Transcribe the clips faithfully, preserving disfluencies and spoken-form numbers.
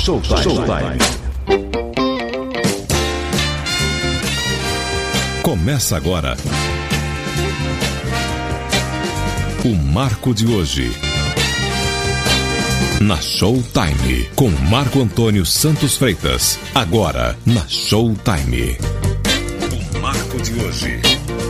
Showtime. Showtime. Começa agora o Marco de hoje. Na Showtime, com Marco Antônio Santos Freitas. Agora, na Showtime. O Marco de hoje.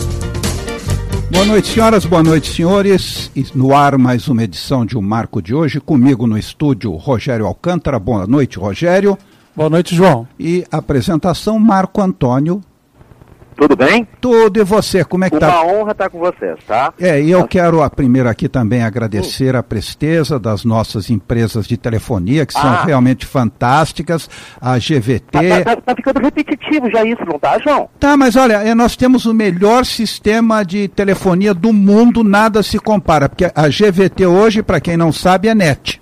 Boa noite, senhoras, boa noite, senhores. No ar, mais uma edição de O Marco de hoje. Comigo no estúdio, Rogério Alcântara. Boa noite, Rogério. Boa noite, João. E apresentação, Marco Antônio. Tudo bem? Tudo, e você, como é que tá? Uma honra estar com vocês, tá? É, e eu quero a primeiro aqui também agradecer a presteza das nossas empresas de telefonia, que são Ah. realmente fantásticas, a G V T... Tá, tá, tá ficando repetitivo já isso, não tá, João? Tá, mas olha, é, nós temos o melhor sistema de telefonia do mundo, nada se compara, porque a G V T hoje, para quem não sabe, é net.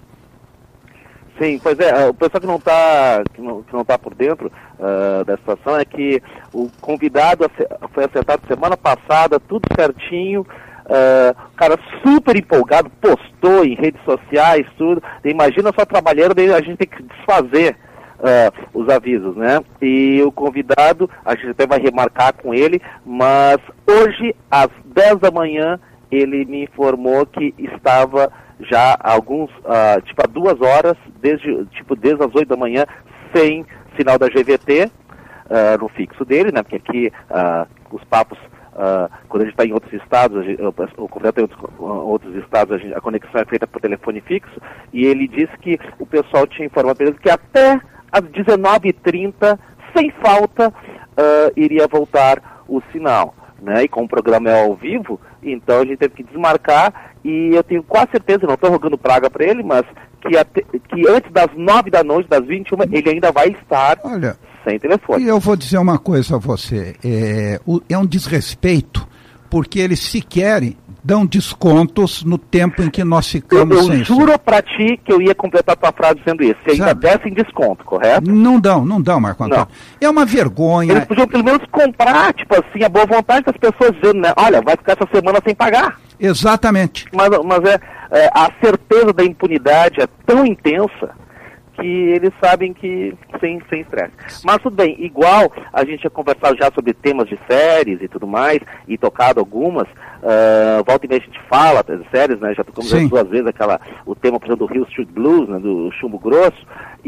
Sim, pois é, o pessoal que não tá, que não, que não tá por dentro uh, da situação é que o convidado ace- foi acertado semana passada, tudo certinho, uh, o cara super empolgado, postou em redes sociais, tudo. Imagina só trabalhando, daí a gente tem que desfazer uh, os avisos, né? E o convidado, a gente até vai remarcar com ele, mas hoje, às dez da manhã, ele me informou que estava já há alguns, uh, tipo há duas horas, desde, tipo desde as oito da manhã, sem sinal da G V T uh, no fixo dele, né? Porque aqui uh, os papos, uh, quando a gente está em outros estados, a gente, o convidado em outros, outros estados, a, gente, a conexão é feita por telefone fixo, e ele disse que o pessoal tinha informado para ele que até às dezenove e trinta, sem falta, uh, iria voltar o sinal. Né? E como o programa é ao vivo, então a gente teve que desmarcar, e eu tenho quase certeza, não estou rogando praga para ele, mas que, até, que antes das nove da noite, das vinte e uma, ele ainda vai estar Olha, sem telefone. E eu vou dizer uma coisa a você, é, o, é um desrespeito, porque eles sequer dão descontos no tempo em que nós ficamos eu, sem eu juro para ti que eu ia completar a tua frase dizendo isso, se ainda Sabe? dessem desconto, correto? Não dão, não dão, Marco Antônio. Não. É uma vergonha. Eles podiam pelo menos comprar, tipo assim, a boa vontade das pessoas dizendo, né, olha, vai ficar essa semana sem pagar. Exatamente. Mas, mas é, é, a certeza da impunidade é tão intensa que eles sabem que sem sem estresse. Mas tudo bem, igual a gente tinha conversado já sobre temas de séries e tudo mais, e tocado algumas, uh, volta e meia a gente fala das séries, né? Já tocamos Sim. as duas vezes aquela, o tema, por exemplo, do Hill Street Blues, né? Do Chumbo Grosso,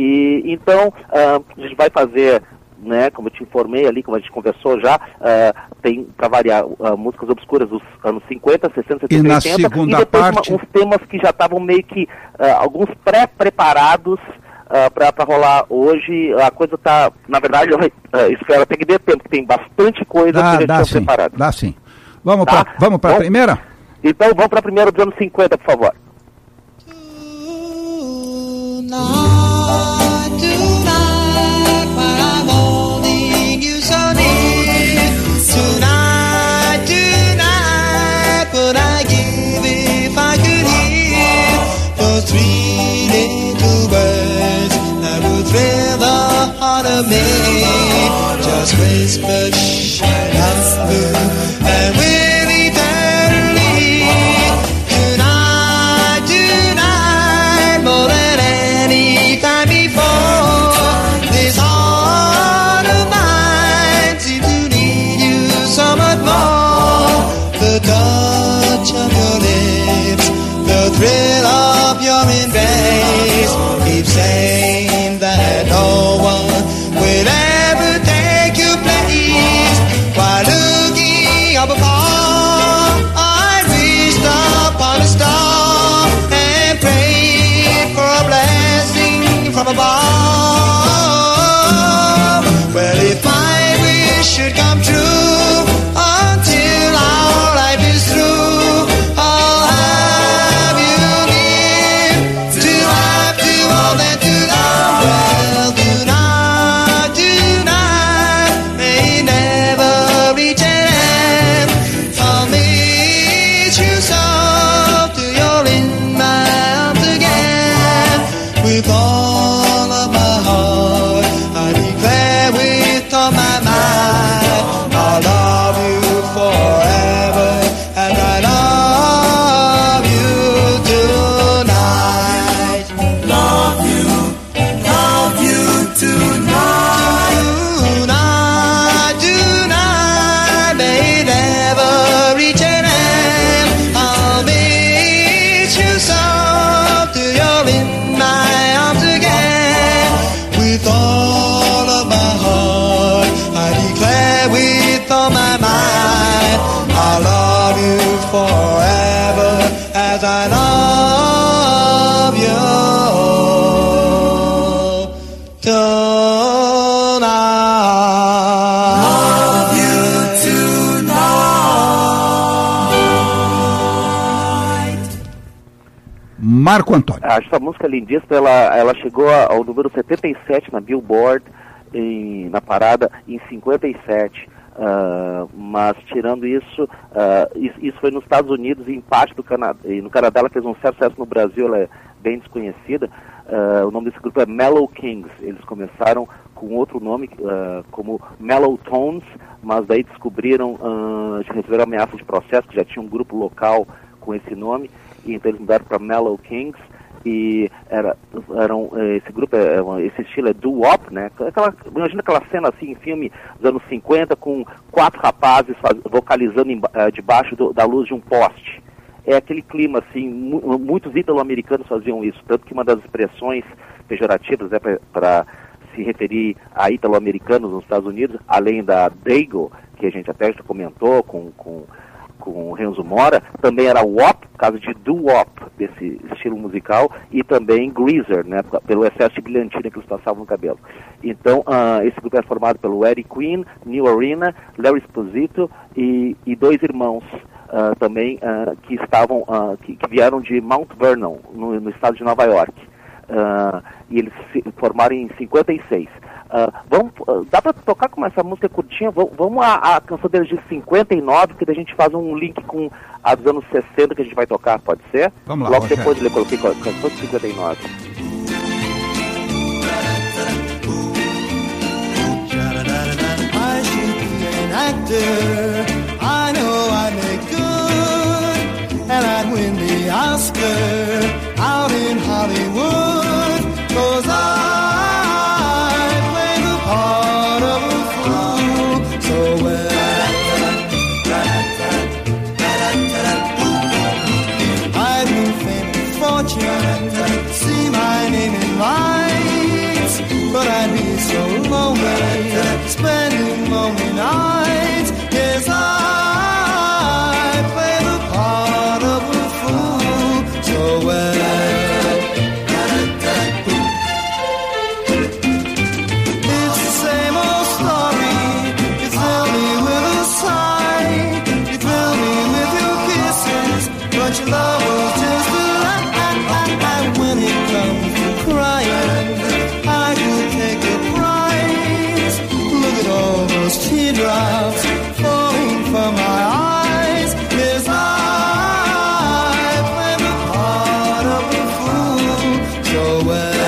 e então uh, a gente vai fazer, né, como eu te informei ali, como a gente conversou já, uh, tem, para variar, uh, músicas obscuras dos anos cinquenta, sessenta, setenta, E na oitenta, segunda e depois parte... uma, uns temas que já estavam meio que, uh, alguns pré-preparados uh, para rolar hoje. A coisa está, na verdade, eu uh, espero até que dê tempo, porque tem bastante coisa Dá, que a gente dá tem sim, preparado. dá sim. Vamos Tá? para vamos a Bom, primeira? Então vamos para a primeira dos anos cinquenta, por favor. Three little birds that will thrill the heart of me. Just whisper, shh, I love you, and we'll eternally. Tonight, tonight, more than any time before. This heart of mine seems to need you so much more. The touch of your lips, the thrill of your embrace, keep saying that no one will ever take your place. While looking up above, I wished upon a star and prayed for a blessing from above. Well, if my wish should come true, until our life is through, I'll have you near to life, to all that to love. Well, tonight, tonight may never reach an end. I'll miss you so till you're in my arms again. With all of my heart, I declare with all my might, I'll love you forever, and I love you tonight. Love you, love you. Marco Antônio. Acho essa música lindíssima, ela, ela chegou ao número setenta e sete na Billboard, em, na parada, em cinquenta e sete. Uh, mas tirando isso, uh, isso, isso foi nos Estados Unidos e em parte do Canadá. E no Canadá ela fez um certo sucesso, no Brasil ela é bem desconhecida. Uh, o nome desse grupo é Mellow Kings. Eles começaram com outro nome, uh, como Mellow Tones, mas daí descobriram, uh, receberam ameaça de processo, que já tinha um grupo local com esse nome, e então eles mudaram para Mellow Kings. E era, eram, esse grupo, esse estilo é doo-wop, né? Aquela, imagina aquela cena assim em filme dos anos cinquenta, com quatro rapazes faz, vocalizando em, uh, debaixo do, da luz de um poste. É aquele clima assim, mu muitos ítalo-americanos faziam isso, tanto que uma das expressões pejorativas é para se referir a ítalo-americanos nos Estados Unidos, além da Dago, que a gente até já comentou com... com com o Renzo Mora, também era wop, caso de doo-wop, desse estilo musical, e também greaser, né, pelo excesso de brilhantina que eles passavam no cabelo. Então, uh, esse grupo é formado pelo Eddie Quinn, Neil Arena, Larry Esposito e, e dois irmãos uh, também uh, que estavam, uh, que, que vieram de Mount Vernon, no, no estado de Nova York. Uh, e eles se formaram em cinquenta e seis. Uh, vamos, uh, dá pra tocar com essa música curtinha? V vamos à, à canção deles de cinquenta e nove, que daí a gente faz um link com a dos anos sessenta que a gente vai tocar, pode ser? Vamos lá, logo Rogério. depois eu coloquei a canção de cinquenta e nove. I should be an actor. I know I'd make good, and I'd win the Oscar out in Hollywood. 'Cause I play the part of a fool so well. I'd win fame and fortune, see my name in lights, but I'd be so lonely, spending lonely nights. Yes, I play the part of a fool so well. It's the same old story. You fill me with a sigh, you fill me with your kisses, but your love was just a lie. When it comes to crying, I could take a prize. Look at all those teardrops falling from my eyes. Yes, I play the part of a fool so well.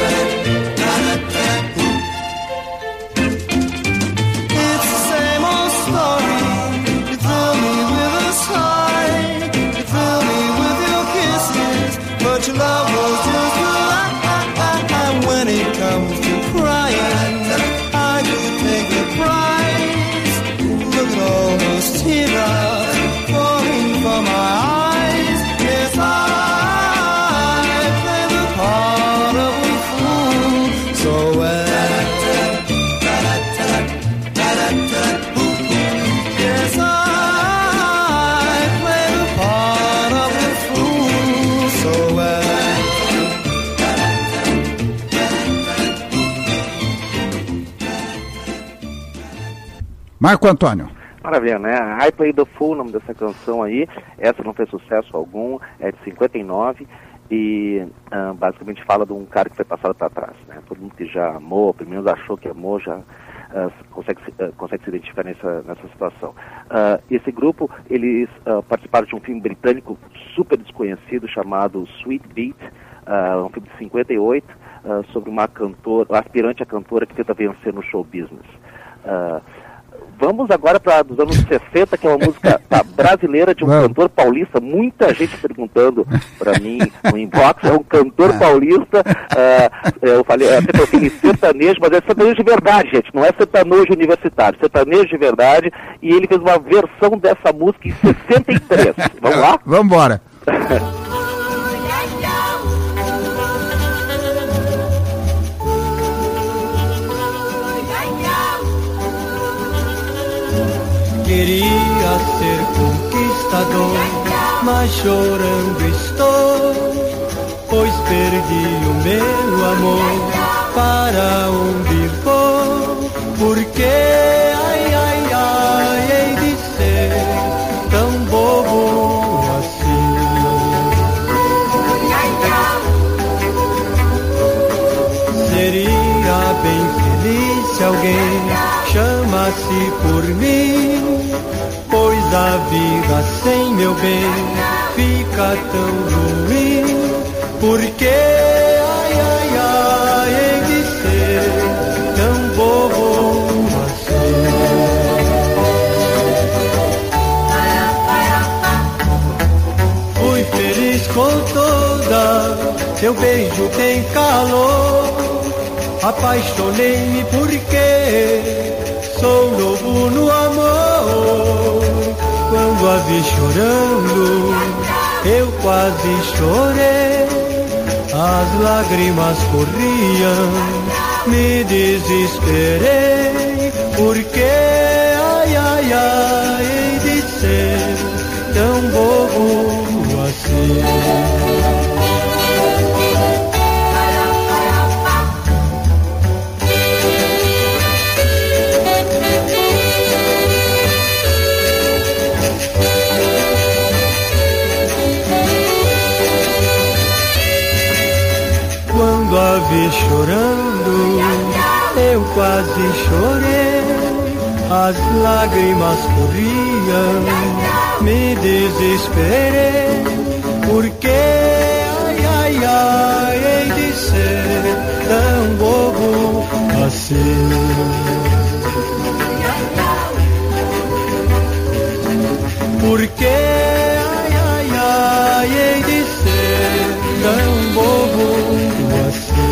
It's the same old story. You fill me with a sigh, you fill me with your kisses, but your love was just a lie. When it comes to crying, I could take the prize. Look at all those teardrops falling from my eyes. Yes, I play the part of a fool so well. Yes, I play the part of a fool so well. Marco Antônio. Maravilha, né? I Play the Fool, o nome dessa canção aí. Essa não fez sucesso algum, é de cinquenta e nove e uh, basicamente fala de um cara que foi passado para trás, né? Todo mundo que já amou, pelo menos achou que amou, já uh, consegue, uh, consegue se identificar nessa, nessa situação. Uh, esse grupo, eles uh, participaram de um filme britânico super desconhecido chamado Sweet Beat, uh, um filme de cinquenta e oito, uh, sobre uma cantora, aspirante a cantora que tenta vencer no show business. Uh, Vamos agora para dos anos sessenta, que é uma música tá, brasileira de um Vamos. cantor paulista. Muita gente perguntando para mim no inbox. É um cantor paulista. Uh, eu falei, até coloquei sertanejo, mas é sertanejo de verdade, gente. Não é sertanejo universitário, sertanejo de verdade. E ele fez uma versão dessa música em sessenta e três. Vamos lá? Vamos embora. Queria ser conquistador, mas chorando estou, pois perdi o meu amor. Para onde vou? Porque ai, ai, ai, hei de ser tão bobo assim. bem feliz se alguém chama-se por mim, pois a vida sem meu bem fica tão ruim. Porque, ai, ai, ai, hei de ser tão bobo assim. Fui feliz com toda, seu beijo tem calor. Apaixonei-me porque sou novo no amor. Quando a vi chorando, eu quase chorei. As lágrimas corriam, me desesperei. Porque, ai, ai, ai, hei de ser tão bobo assim. Quando a vi chorando, eu quase chorei. As lágrimas corriam, me desesperei. Porque, ai, ai, ai, hei de ser tão bobo assim. Porque, ai, ai, ai, hei de ser tão bobo assim.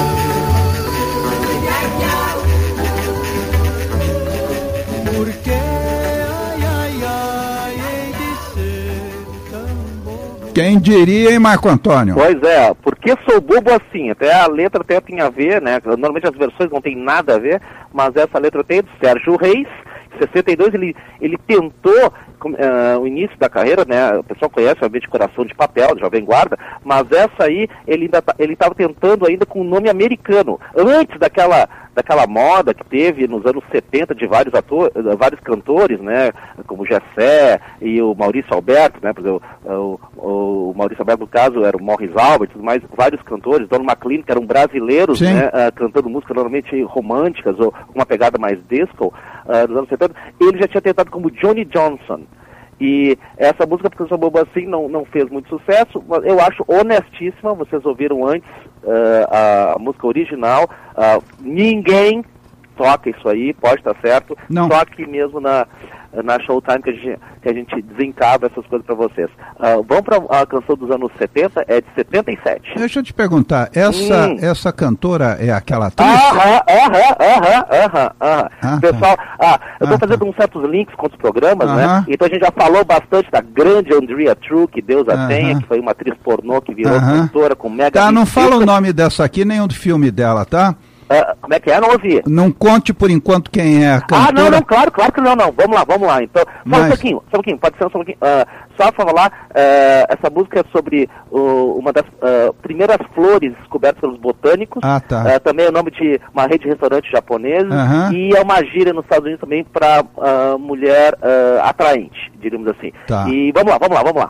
Porque, ai, ai, ai, hei de ser tão bobo. Quem diria, hein, Marco Antônio? Pois é, porque sou bobo assim? Até a letra até tem a ver, né? Normalmente as versões não tem nada a ver, mas essa letra tem do Sérgio Reis. Em sessenta e dois ele, ele tentou uh, o início da carreira, né? O pessoal conhece obviamente Coração de Papel, de Jovem Guarda, mas essa aí ele ainda ele estava tentando ainda com o nome americano, antes daquela daquela moda que teve nos anos setenta de vários atores, vários cantores, né? Como o Gessé e o Maurício Alberto, né? Porque o, o, o Maurício Alberto, no caso, era o Morris Albert, tudo mais, vários cantores, Don McLean, que eram brasileiros, Sim. né? Uh, cantando músicas normalmente românticas ou uma pegada mais disco, uh, nos anos setenta. Ele já tinha tentado como Johnny Johnson. E essa música, porque eu sou bobo assim, não, não fez muito sucesso, mas eu acho honestíssima. Vocês ouviram antes uh, a, a música original. Uh, ninguém toca isso aí, pode estar certo. Não. Só aqui mesmo na, na Showtime que a gente, que a gente desencava essas coisas para vocês. Uh, vamos para a canção dos anos setenta, é de setenta e sete. Deixa eu te perguntar, essa, Hum. essa cantora é aquela atriz? Aham, aham, aham, aham, aham. Ah, Pessoal, ah, eu estou Ah, fazendo tá. uns certos links com os programas, Aham. né? Então a gente já falou bastante da grande Andrea True, que Deus a Aham. tenha, que foi uma atriz pornô que virou Aham. cantora com mega... Tá, não hits. fala o nome dessa aqui, nem o do filme dela, tá? Ah, como é que é? Não ouvi. Não conte por enquanto quem é a cantora. Ah, não, não, claro, claro que não, não. Vamos lá, vamos lá. Então, só Mas- um pouquinho, só um pouquinho, pode ser só um pouquinho. Ah, só falar, ah, essa música é sobre o- uma das ah, primeiras flores descobertas pelos botânicos. Ah, tá. Ah, também é o nome de uma rede de restaurantes japoneses. Aham. E é uma gíria nos Estados Unidos também para mulher ah, atraente, diríamos assim. Tá. E vamos lá, vamos lá, vamos lá.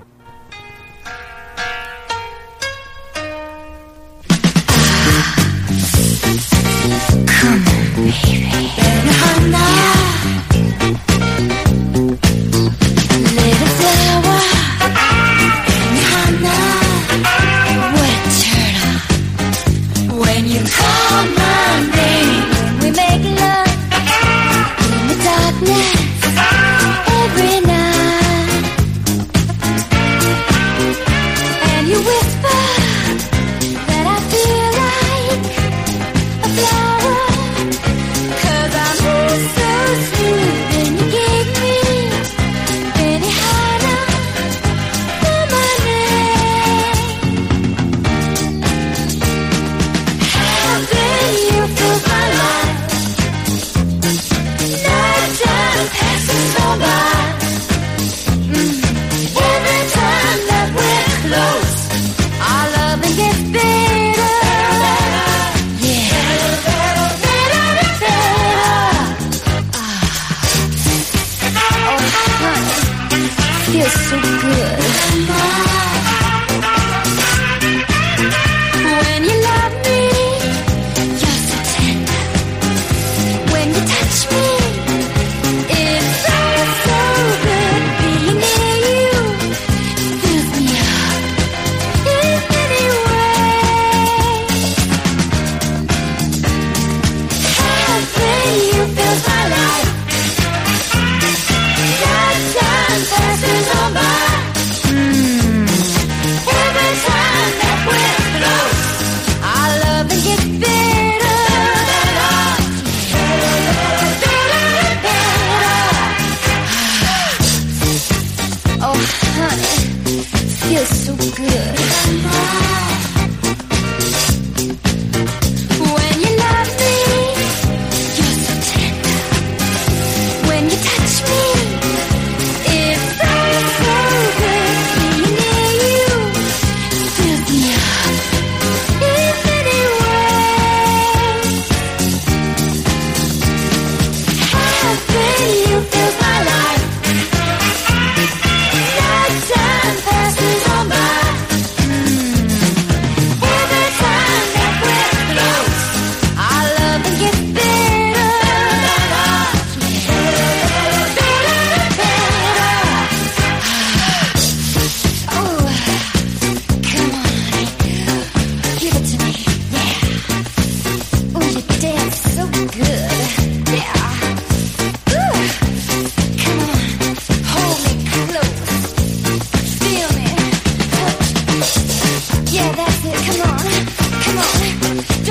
Little flower, Hana, wet turtle. When you call my name, we make love in the darkness every night. And you whisper that I feel like a flower, 'cause I'm oh so smooth and you gave me Benihana for my name. Have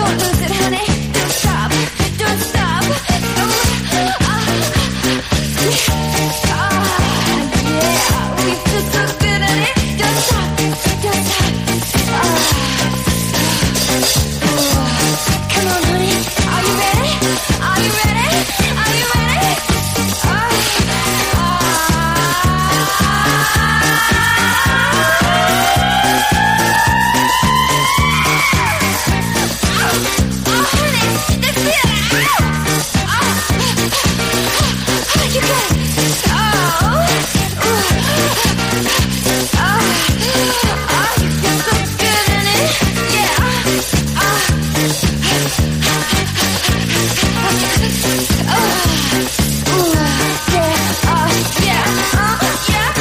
Don't lose it, honey. Don't stop. Don't stop. Oh, ah, yeah. Ah, yeah. We feel so good, honey. Don't stop. Don't stop. Ah. Come on, honey. Are you ready? Are you ready? Are you ready? Ah, oh, honey, that's it. Ow. Oh, you got it. Oh, ooh. Oh, oh, you feel so good, honey. Yeah. Ah. Oh, ooh, yeah, oh, yeah, oh, yeah,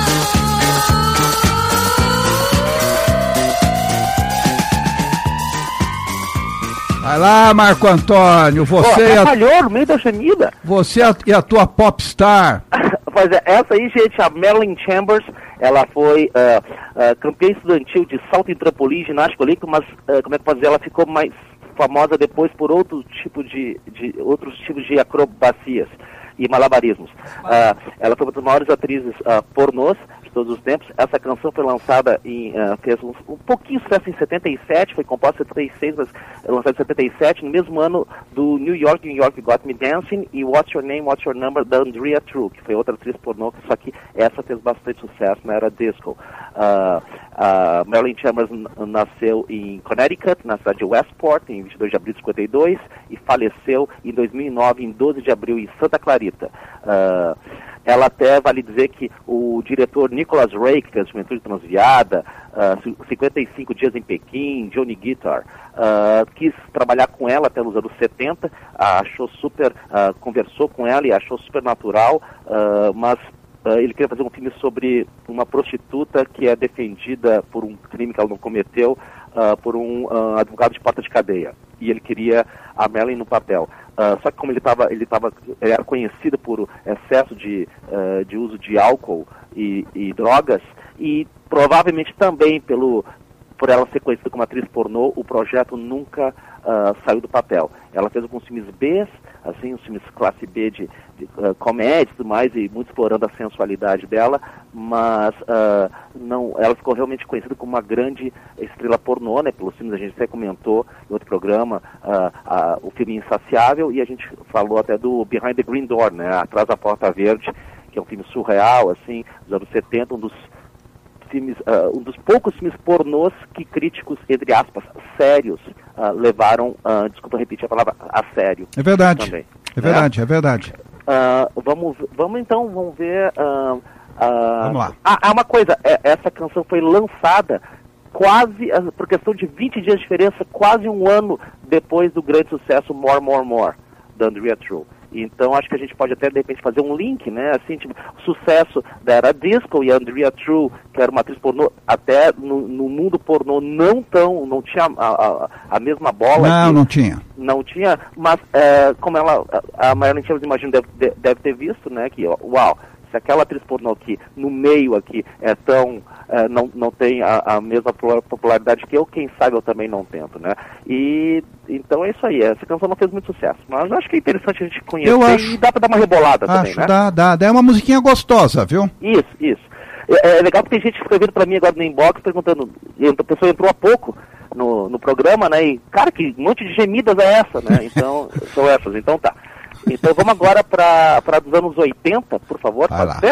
Vai lá, Marco Antônio, você, e a, Atrapalhou no meio da gemida. você a- e a tua popstar. Pois é, essa aí, gente, a Marilyn Chambers, ela foi ah, ah, campeã estudantil de salto em trampolim, ginástica olímpica, mas, ah, como é que pode dizer, ela ficou mais famosa depois por outro tipo de, de outros tipos de acrobacias e malabarismos. Ah, ela foi uma das maiores atrizes ah, pornôs de todos os tempos. Essa canção foi lançada em, ah, fez um, um pouquinho sucesso em setenta e sete, foi composta em setenta e seis, mas lançada em setenta e sete, no mesmo ano do New York, New York Got Me Dancing, e What's Your Name, What's Your Number, da Andrea True, que foi outra atriz pornô, só que essa fez bastante sucesso na era disco. Ah, a Marilyn Chambers n- nasceu em Connecticut, na cidade de Westport, em vinte e dois de abril de cinquenta e dois, e faleceu em dois mil e nove, em doze de abril, em Santa Clarita. Ah, ela até, vale dizer que o diretor Nicholas Ray, que fez Juventude Transviada, ah, ci- cinquenta e cinco dias em Pequim, Johnny Guitar, ah, quis trabalhar com ela até nos anos setenta, ah, achou super, ah, conversou com ela e achou super natural, ah, mas ah, ele queria fazer um filme sobre uma prostituta que é defendida por um crime que ela não cometeu, ah, por um ah, advogado de porta de cadeia. E ele queria a Marilyn no papel. Ah, só que como ele estava, ele tava, ele era conhecido por excesso de, ah, de uso de álcool e, e drogas, e provavelmente também pelo, por ela ser conhecida como atriz pornô, o projeto nunca ah, saiu do papel. Ela fez alguns filmes B, assim, uns filmes classe B de, de uh, comédia e tudo mais, e muito explorando a sensualidade dela, mas uh, não, ela ficou realmente conhecida como uma grande estrela pornô, né, pelos filmes, a gente até comentou em outro programa, uh, uh, o filme Insaciável, e a gente falou até do Behind the Green Door, né, Atrás da Porta Verde, que é um filme surreal, assim, dos anos setenta, um dos filmes, uh, um dos poucos filmes pornôs que críticos, entre aspas, sérios, uh, levaram, uh, desculpa repetir a palavra, a sério. É verdade, Também, é verdade, é verdade. Uh, vamos, vamos então, vamos ver... Uh, uh, Vamos lá. Ah, ah, uma coisa, é, essa canção foi lançada quase, uh, por questão de vinte dias de diferença, quase um ano depois do grande sucesso More, More, More, da Andrea True. Então acho que a gente pode até de repente fazer um link, né? Assim, tipo, sucesso da era disco e a Andrea True, que era uma atriz pornô, até no, no mundo pornô não tão, não tinha a, a, a mesma bola. Não, que, não tinha. Não tinha, mas é, como ela, a, a Marilyn Chambers, imagino, deve, de- deve ter visto, né? Que, ó, uau, se aquela atriz pornô aqui, no meio aqui, é tão, é, não, não tem a, a mesma popularidade que eu, quem sabe eu também não tento, né? E, então é isso aí, essa canção não fez muito sucesso, mas acho que é interessante a gente conhecer Eu acho. e dá pra dar uma rebolada também, Acho, né? dá, dá, dá. É uma musiquinha gostosa, viu? Isso, isso. É, é legal porque tem gente escrevendo pra mim agora no inbox, perguntando, e a pessoa entrou há pouco no, no programa, né, e, cara, que monte de gemidas é essa, né? Então, são essas, então tá. Então vamos agora para para dos anos oitenta, por favor, Vai pode lá. ser?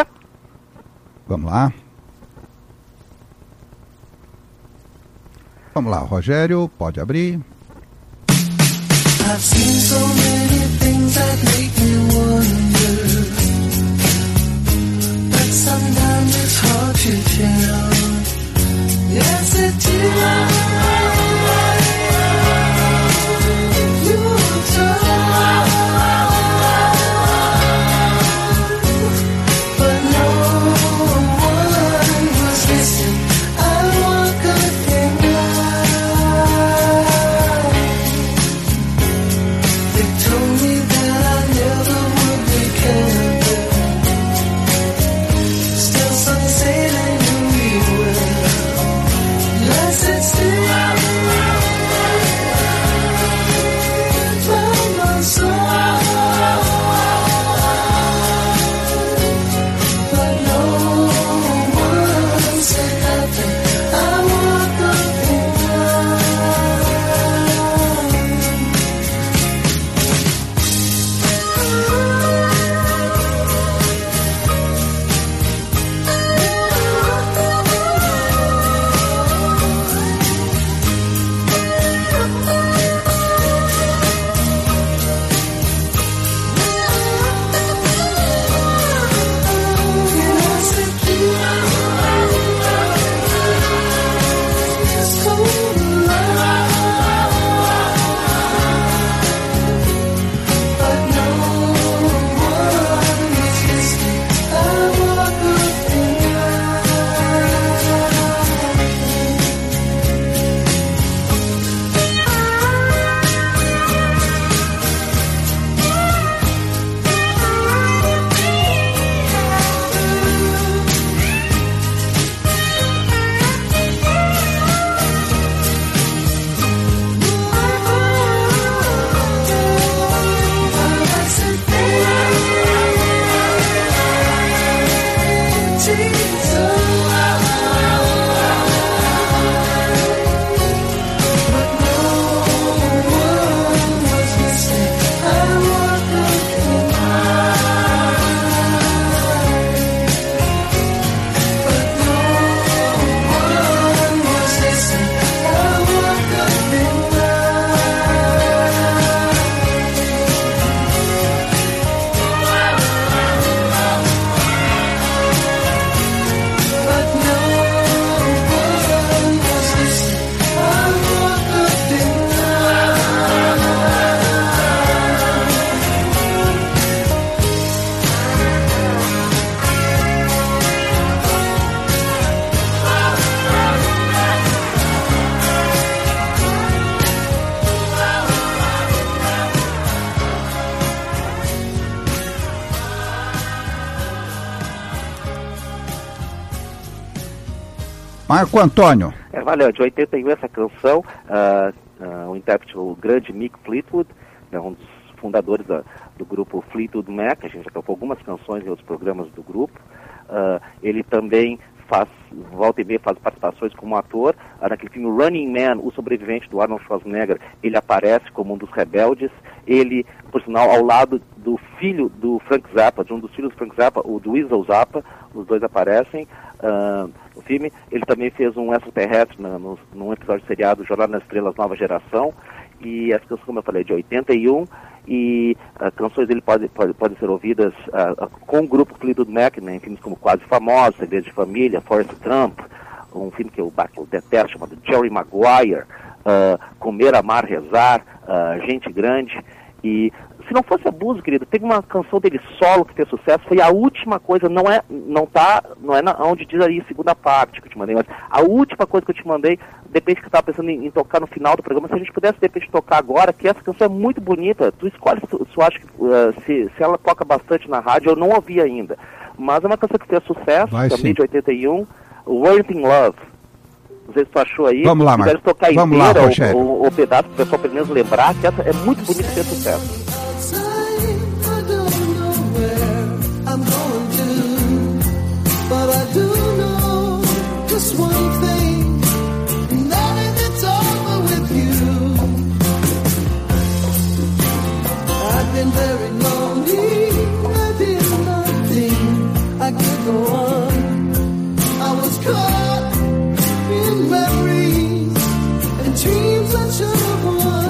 Vamos lá. Vamos lá, Rogério, pode abrir. I've seen so many things that make me wonder, but sometimes it's hard to tell. Yes, it is. You tell, but no one was listening. I walk a thin line. Victoria. Marco Antônio. É, valeu, de oitenta e um essa canção, uh, uh, o intérprete, o grande Mick Fleetwood, é um dos fundadores da, do grupo Fleetwood Mac, a gente já tocou algumas canções em outros programas do grupo. Uh, ele também faz, volta e meia, faz participações como ator. Uh, naquele filme Running Man, O Sobrevivente, do Arnold Schwarzenegger, ele aparece como um dos rebeldes. Ele, por sinal, ao lado do filho do Frank Zappa, de um dos filhos do Frank Zappa, o do Weasel Zappa, os dois aparecem uh, no filme. Ele também fez um extraterrestre na, no, num episódio seriado Jornada nas Estrelas Nova Geração. E essa canção, como eu falei, é de oitenta e um, e uh, canções dele podem pode, pode ser ouvidas uh, uh, com o grupo Fleetwood Mac, né, em filmes como Quase Famosos, Segredos de Família, Forrest Gump, um filme que eu, eu detesto, chamado Jerry Maguire, uh, Comer, Amar, Rezar, uh, Gente Grande. E se não fosse abuso, querido, teve uma canção dele solo que fez sucesso, foi a última coisa, não é, não tá, não é na, onde diz aí a segunda parte que eu te mandei, mas a última coisa que eu te mandei, de repente que eu estava pensando em, em tocar no final do programa, se a gente pudesse de repente tocar agora, que essa canção é muito bonita, tu escolhe se tu acha que uh, se, se ela toca bastante na rádio, eu não ouvi ainda, mas é uma canção que fez sucesso, Vai, também sim. de oitenta e um, Worth in Love. Não sei se tu achou aí. Vamos lá, Marcos. Tocar Vamos lá, inteira, Rogério. o, o, o pedaço, para o pessoal pelo menos lembrar que essa é muito bonita e fez sucesso. I don't know where I'm going to, but I do know just one thing, and that is it's over with you. I've been very lonely, I did nothing, I could go on. I was caught in memories and dreams I should have won.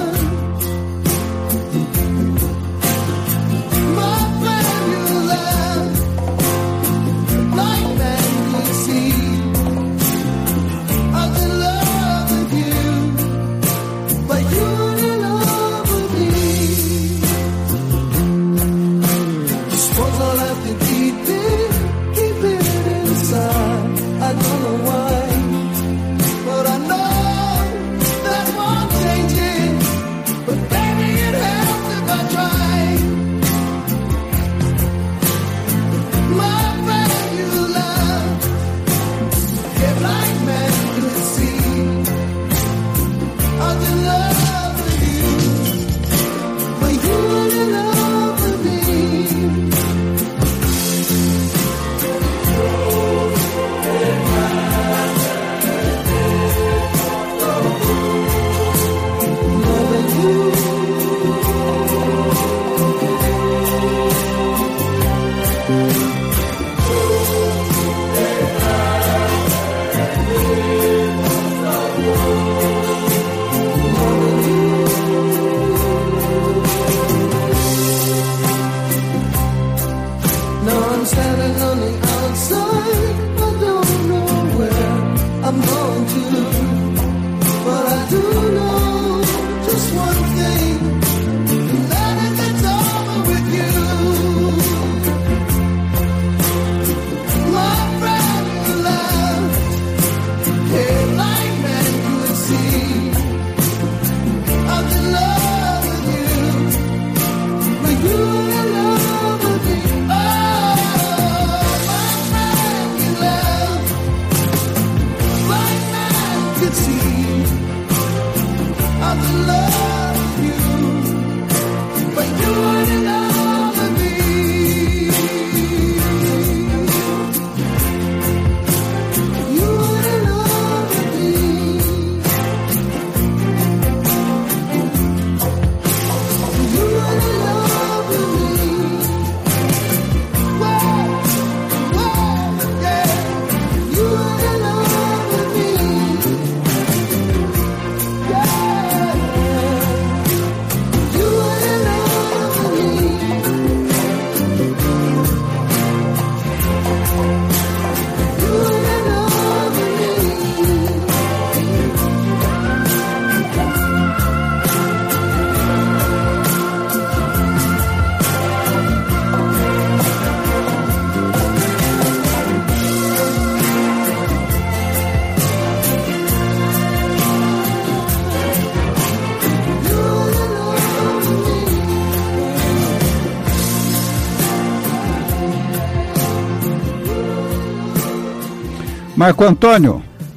Marco Antônio,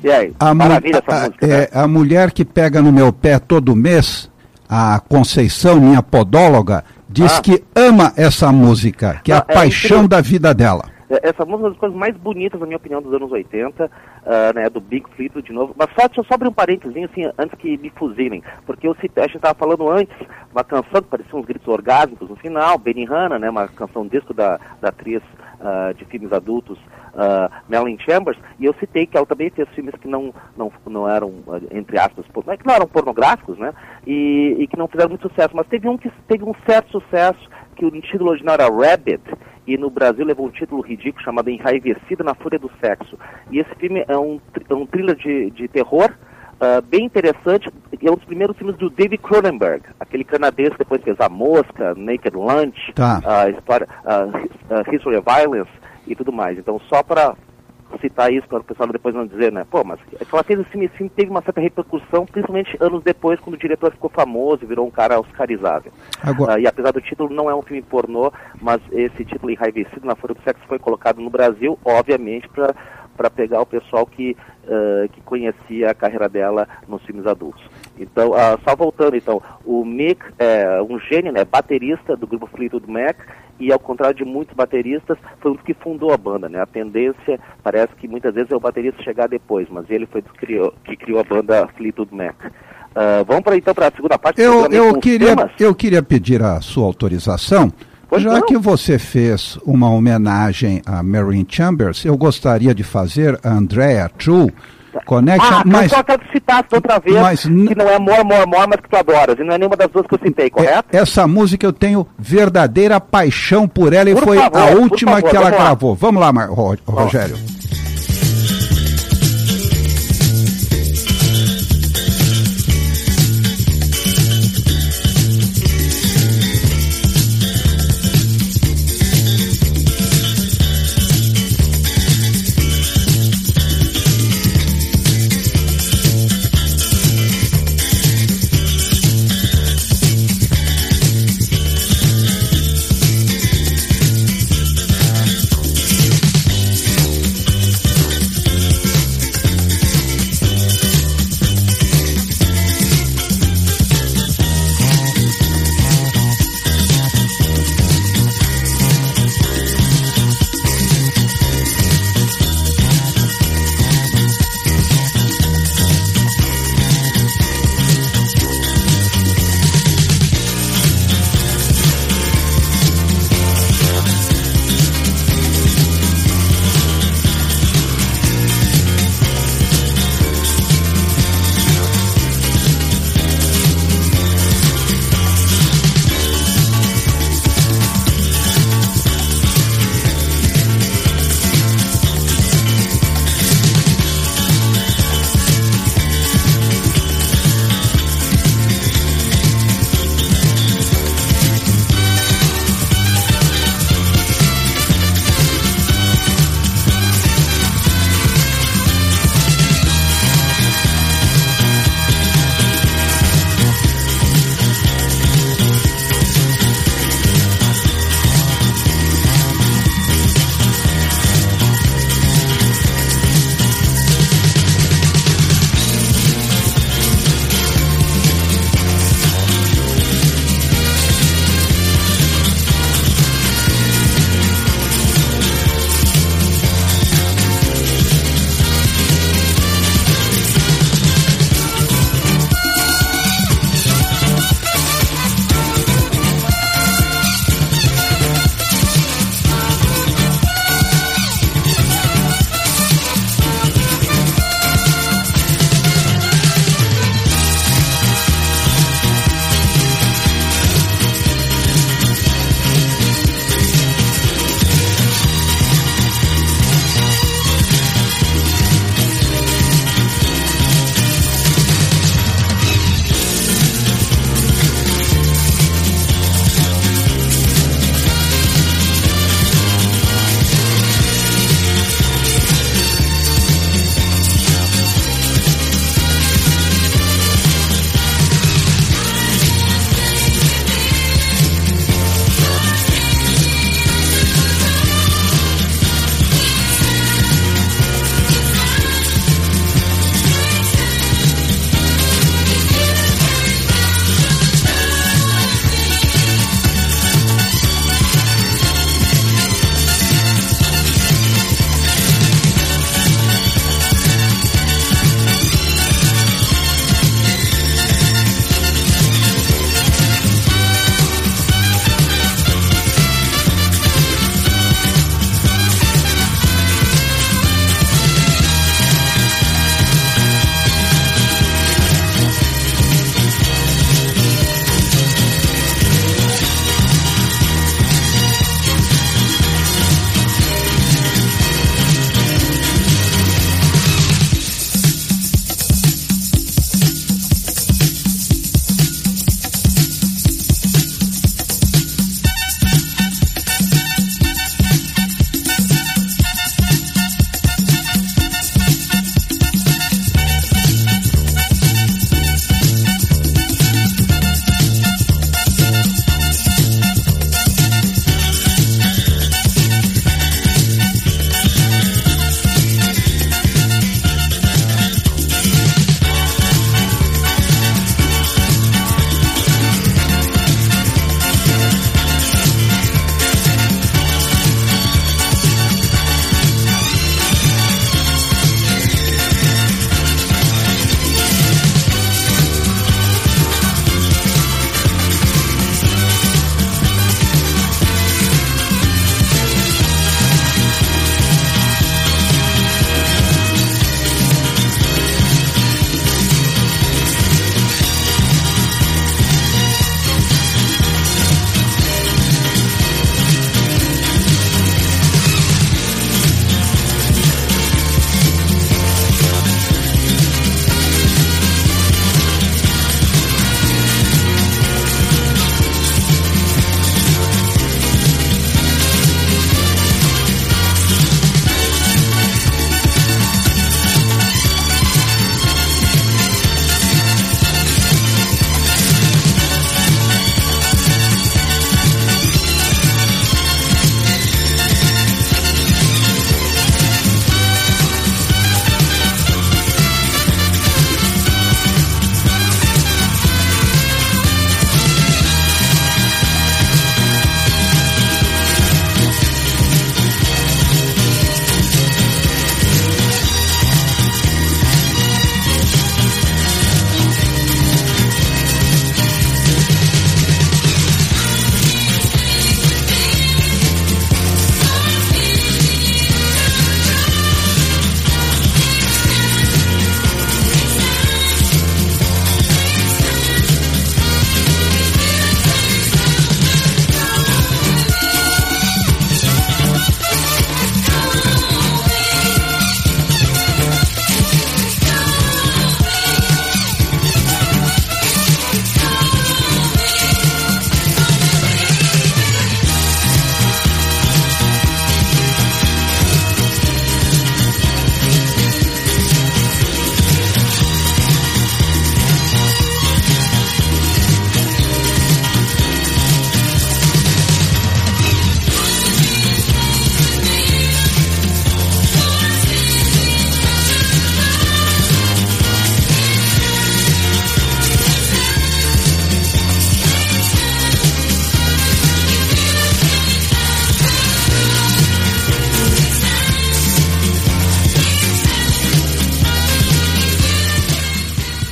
E aí, A, mu- maravilha essa a- música. é, né? a mulher que pega no meu pé todo mês, a Conceição, minha podóloga, diz Ah. que ama essa música, que é Não, a é paixão incrível. da vida dela. É, Essa música é uma das coisas mais bonitas, na minha opinião, dos anos oitenta, ah, né, do Big Fleetwood de novo. Mas só, deixa eu só abrir um parênteses, assim, antes que me fuzilem, porque eu citei, a gente estava falando antes, uma canção que parecia uns gritos orgásmicos no final, Benihana, né, uma canção disco da, da atriz ah, de filmes adultos, uh, Melanie Chambers, e eu citei que ela também fez filmes que não, não, não eram, entre aspas, por, que não eram pornográficos, né, e, e que não fizeram muito sucesso, mas teve um que teve um certo sucesso, que o título original era Rabbit, e no Brasil levou um título ridículo chamado Enraivecida na Fúria do Sexo. E esse filme é um, é um thriller de, de terror, uh, bem interessante, e é um dos primeiros filmes do David Cronenberg, aquele canadense que depois fez A Mosca, Naked Lunch, Tá. a história, uh, uh, History of Violence e tudo mais. Então, só para citar isso, para o pessoal depois não dizer, né, pô, mas é que ela fez esse filme, esse filme teve uma certa repercussão, principalmente anos depois, quando o diretor ficou famoso e virou um cara oscarizável. Agora- Ah, e apesar do título não é um filme pornô, mas esse título Enraivecido na Fúria do Sexo foi colocado no Brasil, obviamente, para para pegar o pessoal que, ah, que conhecia a carreira dela nos filmes adultos. Então, ah, só voltando, então, o Mick é um gênio, né, baterista do grupo Fleetwood Mac, e ao contrário de muitos bateristas, foi o que fundou a banda, né? A tendência parece que muitas vezes é o baterista chegar depois, mas ele foi que criou, que criou a banda Fleetwood Mac. Ah, vamos para então para a segunda parte. do Eu, programa eu, com os queria, temas? eu queria pedir a sua autorização. Pois Já não. que você fez uma homenagem a Marilyn Chambers, eu gostaria de fazer a Andrea True Connection, Ah, mas eu só quero que citasse outra vez, mas n- que não é More, More, More, mas que tu adoras, e não é nenhuma das duas que eu citei, correto? é- essa música eu tenho verdadeira paixão por ela e Por foi favor, a por última favor, que ela vamos lá. gravou. Vamos lá, Mar- Ro- Rogério.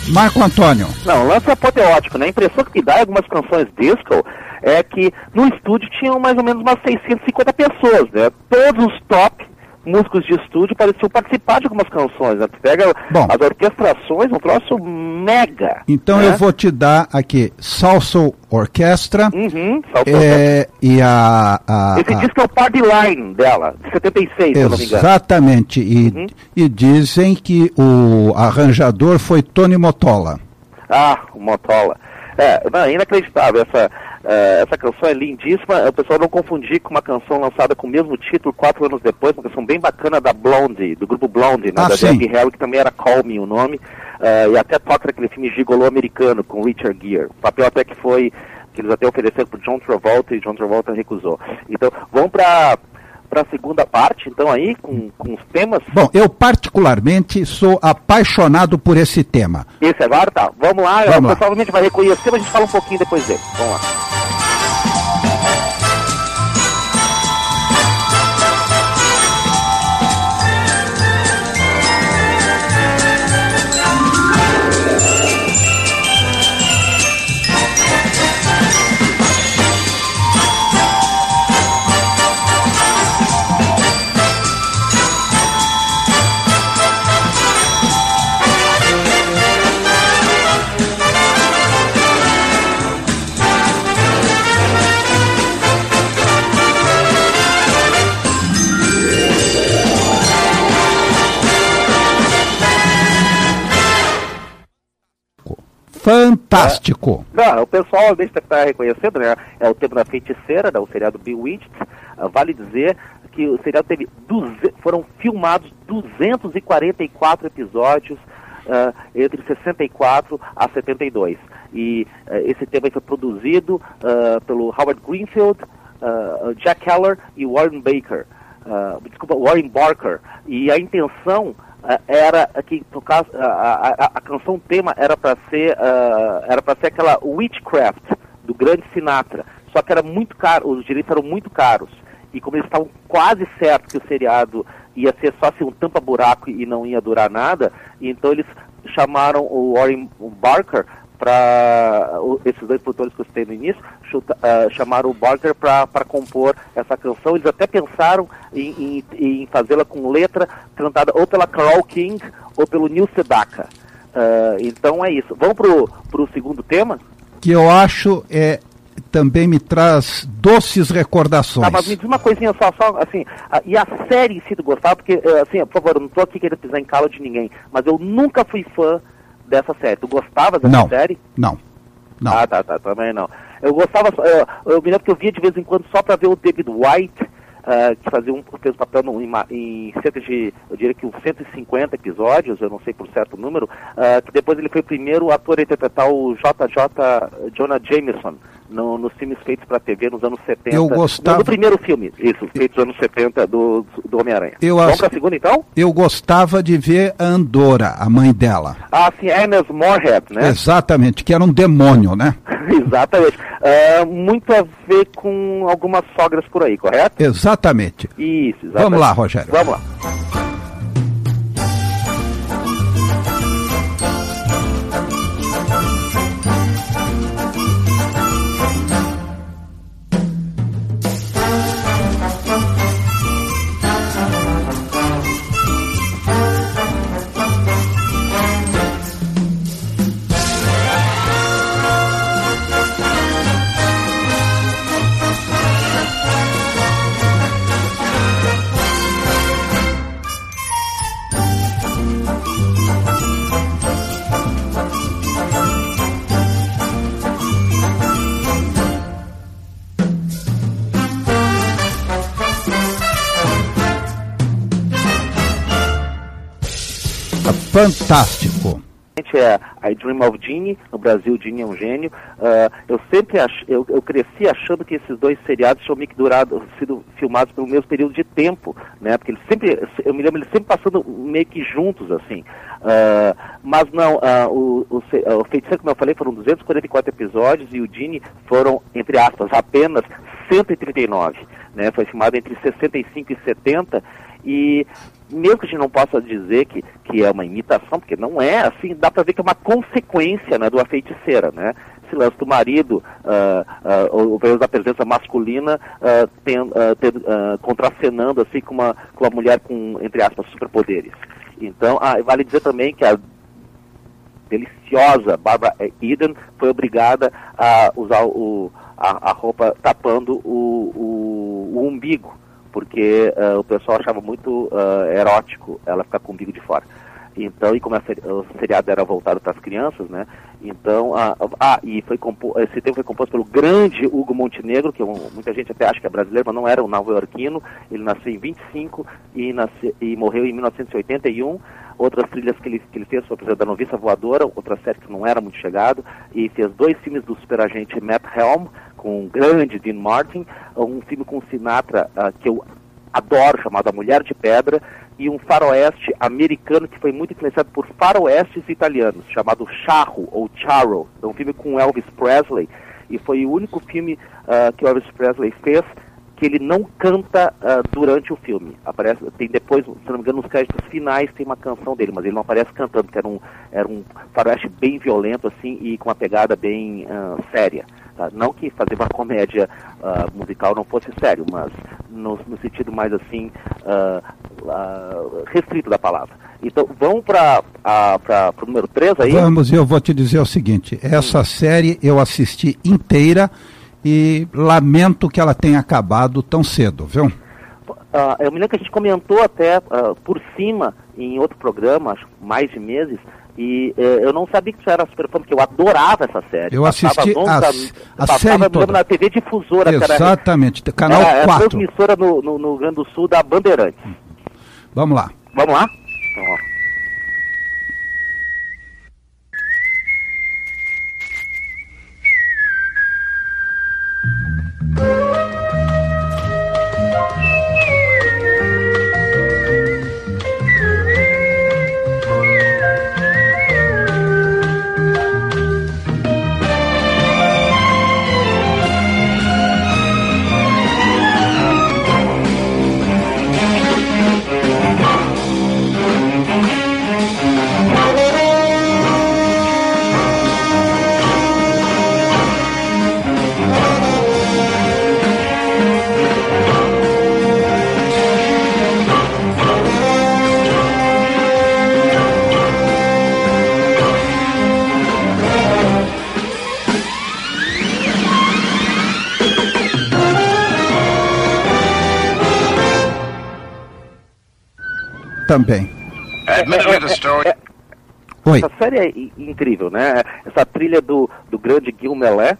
Marco Antônio. Não, o lance é apoteótico, né? A impressão que me dá em algumas canções disco é que no estúdio tinham mais ou menos umas seiscentas e cinquenta pessoas, né? Todos os top músicos de estúdio pareciam participar de algumas canções, né? Tu pega Bom, as orquestrações, um troço mega. Então né? eu vou te dar aqui Salsa Orquestra Uhum, Salsa é, e a... a, Esse a disco é o Party Line dela, de setenta e seis, se eu não me engano. exatamente, e, Uhum. e dizem que o arranjador foi Tony Mottola. Ah, o Mottola. É, não, é inacreditável, essa, uh, essa canção é lindíssima, o pessoal não confundir com uma canção lançada com o mesmo título quatro anos depois, uma canção bem bacana da Blondie, do grupo Blondie, né, Ah, da sim. Debbie Harry, que também era Call Me o nome, uh, e até toca naquele filme Gigolô americano, com Richard Gere, o papel até que foi, que eles até ofereceram pro John Travolta, e John Travolta recusou. Então, vamos pra... para a segunda parte, então, aí, com, com os temas. Bom, eu particularmente sou apaixonado por esse tema. Esse agora, tá. Vamos lá, Vamos o lá. pessoal provavelmente vai reconhecer, mas a gente fala um pouquinho depois dele. Vamos lá. Fantástico. Não, o pessoal deixa estar reconhecendo, né? É o tema da Feiticeira, né? O seriado Bewitched. Uh, vale dizer que o seriado teve duzentos, foram filmados duzentos e quarenta e quatro episódios uh, entre sessenta e quatro a setenta e dois. E uh, esse tema foi produzido uh, pelo Howard Greenfield, uh, Jack Keller e Warren Baker. Uh, desculpa, Warren Barker. E a intenção Uh, era que tocasse, uh, a, a, a canção tema era para ser uh, era para ser aquela Witchcraft do grande Sinatra, só que era muito caro, os direitos eram muito caros, e como eles estavam quase certos que o seriado ia ser só assim um tampa-buraco e não ia durar nada, então eles chamaram o Warren Barker para esses dois produtores que eu citei no início, chuta, uh, chamaram o Barker para compor essa canção. Eles até pensaram em, em, em fazê-la com letra cantada ou pela Carole King ou pelo Neil Sedaka. Uh, então é isso. Vamos pro, pro segundo tema? Que eu acho é, também me traz doces recordações. Tá, mas me diz uma coisinha só, só assim, uh, e a série em si tu gostava? Porque, uh, assim, por favor, eu não tô aqui querendo pisar em calo de ninguém, mas eu nunca fui fã dessa série. Tu gostava dessa não, série? Não, não. Ah, tá, tá, também não. Eu gostava, só- eu, eu me lembro que eu via de vez em quando só pra ver o David White, ah, que fazia um, fez um papel no, em, ma- em cerca de, eu diria que uns cento e cinquenta episódios, eu não sei por certo número, ah, que depois ele foi o primeiro ator a interpretar o J J Jonah Jameson no, nos filmes feitos pra T V nos anos setenta. Eu gostava- No, no primeiro filme, isso, feito nos anos setenta do, do Homem-Aranha. Eu Vamos acho- pra segunda então? Eu gostava de ver a Andorra, a mãe dela. Ah, sim, Ernest Moorhead, né? Exatamente, que era um demônio, né? Exatamente. Ah, muito a ver com algumas sogras por aí, correto? Exatamente. Isso, exatamente. Vamos lá, Rogério. Vamos lá. Fantástico. É I Dream of Jeannie, no Brasil Jeannie é um gênio. Ah, eu sempre ach, eu, eu cresci achando que esses dois seriados tinham meio que durado, sido filmados pelo mesmo período de tempo, né? Porque eles sempre, eu me lembro eles sempre passando meio que juntos assim. Ah, mas não, ah, o, o, se- o Feiticeiro, como eu falei, foram duzentos e quarenta e quatro episódios e o Jeannie foram, entre aspas, apenas cento e trinta e nove, né? Foi filmado entre sessenta e cinco e setenta. E mesmo que a gente não possa dizer que, que é uma imitação, porque não é, assim, dá para ver que é uma consequência, né, do A Feiticeira, né? Esse lance do marido, uh, uh, ou da presença masculina, uh, tem, uh, tem, uh, contracenando assim com uma, com uma mulher com, entre aspas, superpoderes. Então, ah, vale dizer também que a deliciosa Barbara Eden foi obrigada a usar o, a, a roupa tapando o, o, o umbigo, porque uh, o pessoal achava muito uh, erótico ela ficar com o umbigo de fora. Então, e como a seri o seriado era voltado para as crianças, né? Então, ah, ah e foi esse tema foi composto pelo grande Hugo Montenegro, que um, muita gente até acha que é brasileiro, mas não era, um nova-iorquino. Ele nasceu em vinte e cinco e, nasce, e morreu em mil novecentos e oitenta e um. Outras trilhas que ele, que ele fez foi, por exemplo, da Noviça Voadora, outra série que não era muito chegado, e fez dois filmes do superagente Matt Helm, com o grande Dean Martin, um filme com Sinatra, uh, que eu adoro, chamado A Mulher de Pedra, e um faroeste americano que foi muito influenciado por faroestes italianos, chamado Charro, ou Charro. É um filme com Elvis Presley, e foi o único filme uh, que o Elvis Presley fez que ele não canta uh, durante o filme. Aparece, tem depois, se não me engano, nos créditos finais tem uma canção dele, mas ele não aparece cantando, porque era um, era um faroeste bem violento, assim, e com uma pegada bem uh, séria. Tá? Não que fazer uma comédia uh, musical não fosse sério, mas no, no sentido mais, assim, uh, uh, restrito da palavra. Então, vamos para o número três aí? Vamos, eu vou te dizer o seguinte, essa hum. série eu assisti inteira, e lamento que ela tenha acabado tão cedo, viu? Uh, eu me lembro que a gente comentou até uh, por cima em outro programa, acho mais de meses, e uh, eu não sabia que isso era super fã, porque eu adorava essa série. Eu assisti a, a, a série toda. Na T V Difusora. Exatamente, era, canal era, quatro. Era transmissora no, no, no Rio Grande do Sul da Bandeirantes. Vamos lá. Vamos lá? Então, ó. Também. É, é, é, é, Oi. Essa série é incrível, né? Essa trilha do, do grande Gil Mellé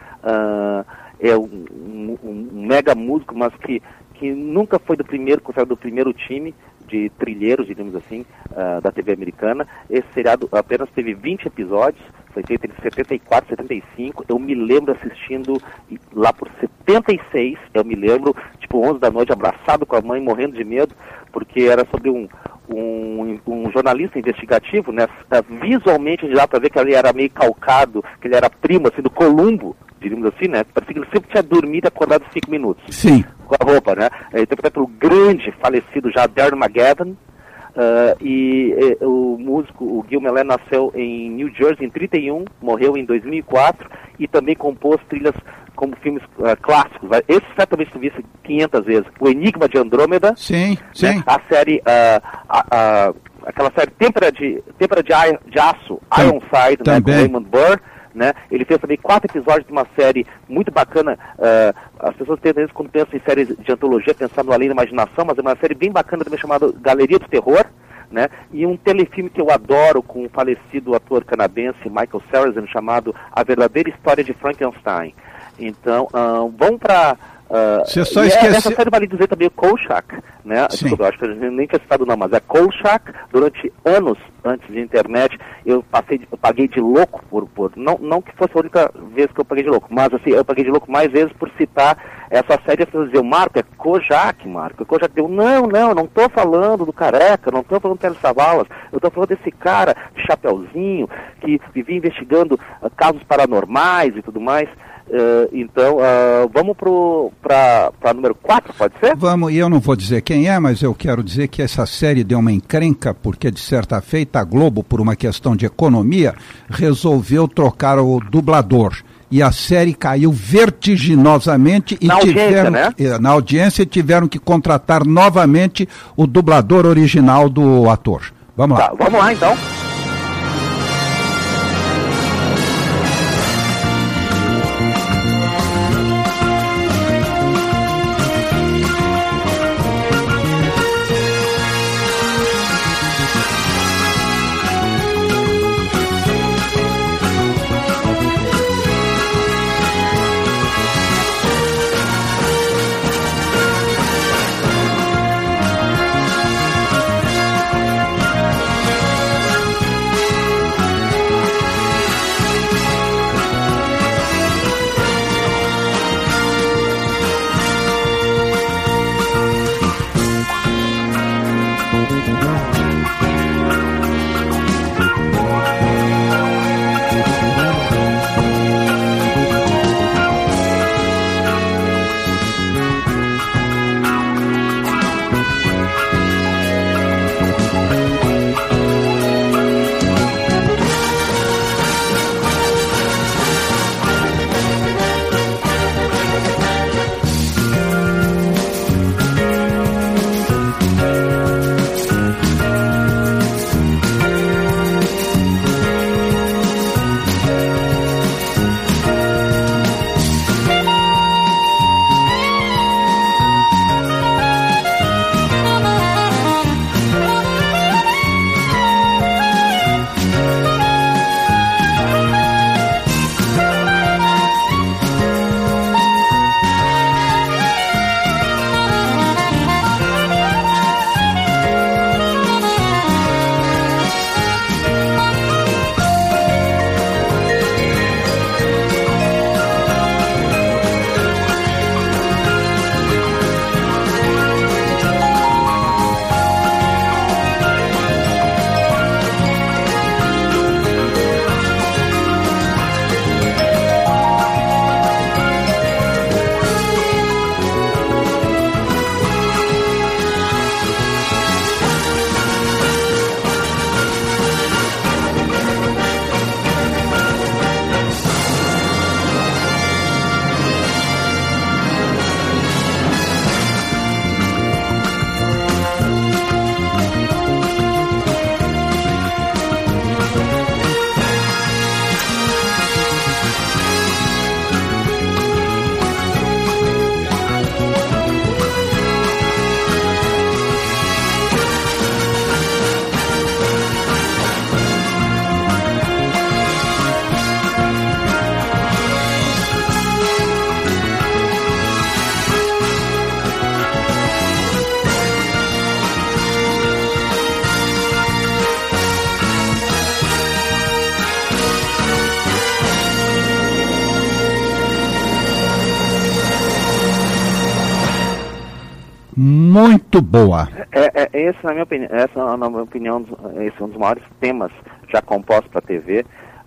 uh, é um, um, um mega músico, mas que, que nunca foi do primeiro, considerado do primeiro time de trilheiros, digamos assim, uh, da T V americana. Esse seriado apenas teve vinte episódios, foi feito entre setenta e quatro e setenta e cinco. Eu me lembro assistindo lá por setenta e seis, eu me lembro, tipo onze da noite, abraçado com a mãe, morrendo de medo, porque era sobre um, um, um jornalista investigativo, né? Visualmente dá para ver que ele era meio calcado, que ele era primo, assim, do Columbo, diríamos assim, né? Parecia que ele sempre tinha dormido e acordado cinco minutos. Sim. Com a roupa, né? É interpretado pelo grande falecido já Darren McGavin, uh, e, e o músico, o Gil Mellé, nasceu em New Jersey em trinta e um, morreu em dois mil e quatro, e também compôs trilhas como filmes uh, clássicos. Esse certamente tu visse quinhentas vezes. O Enigma de Andrômeda. Sim, sim. Né? A série, uh, a, a, aquela série Têmpera de, Têmpera de, de Aço, Tam, Ironside, né, com Raymond Burr. Né? Ele fez também quatro episódios de uma série muito bacana. Uh, as pessoas têm, às vezes, quando pensam em séries de antologia, pensar no Além da Imaginação, mas é uma série bem bacana também chamada Galeria do Terror. Né? E um telefilme que eu adoro com o falecido ator canadense Michael Sarrazin, chamado A Verdadeira História de Frankenstein. Então, uh, vamos para... Você uh, só é, esqueceu... Essa série vale dizer também o Kolchak, né? Desculpa, eu acho que a gente nem tinha citado não, mas é Kolchak. Durante anos antes de internet, eu passei, eu paguei de louco por, por não, não que fosse a única vez que eu paguei de louco, mas assim, eu paguei de louco mais vezes por citar essa série. As pessoas diziam, Marco, é Kojak, Marco, é Kojak. Eu, não, não, não tô falando do Careca, não tô falando do Pérez Savalas, eu tô falando desse cara de chapeuzinho, que vivia investigando uh, casos paranormais e tudo mais. Uh, então, uh, vamos para número quatro, pode ser? Vamos, e eu não vou dizer quem é, mas eu quero dizer que essa série deu uma encrenca, porque de certa feita a Globo, por uma questão de economia, resolveu trocar o dublador. E a série caiu vertiginosamente e na tiveram, audiência, né? na audiência tiveram que contratar novamente o dublador original do ator. Vamos lá. Tá, vamos lá então. Muito boa. É, é, esse, na minha opinião, essa, na minha opinião, esse é um dos maiores temas já compostos para a T V.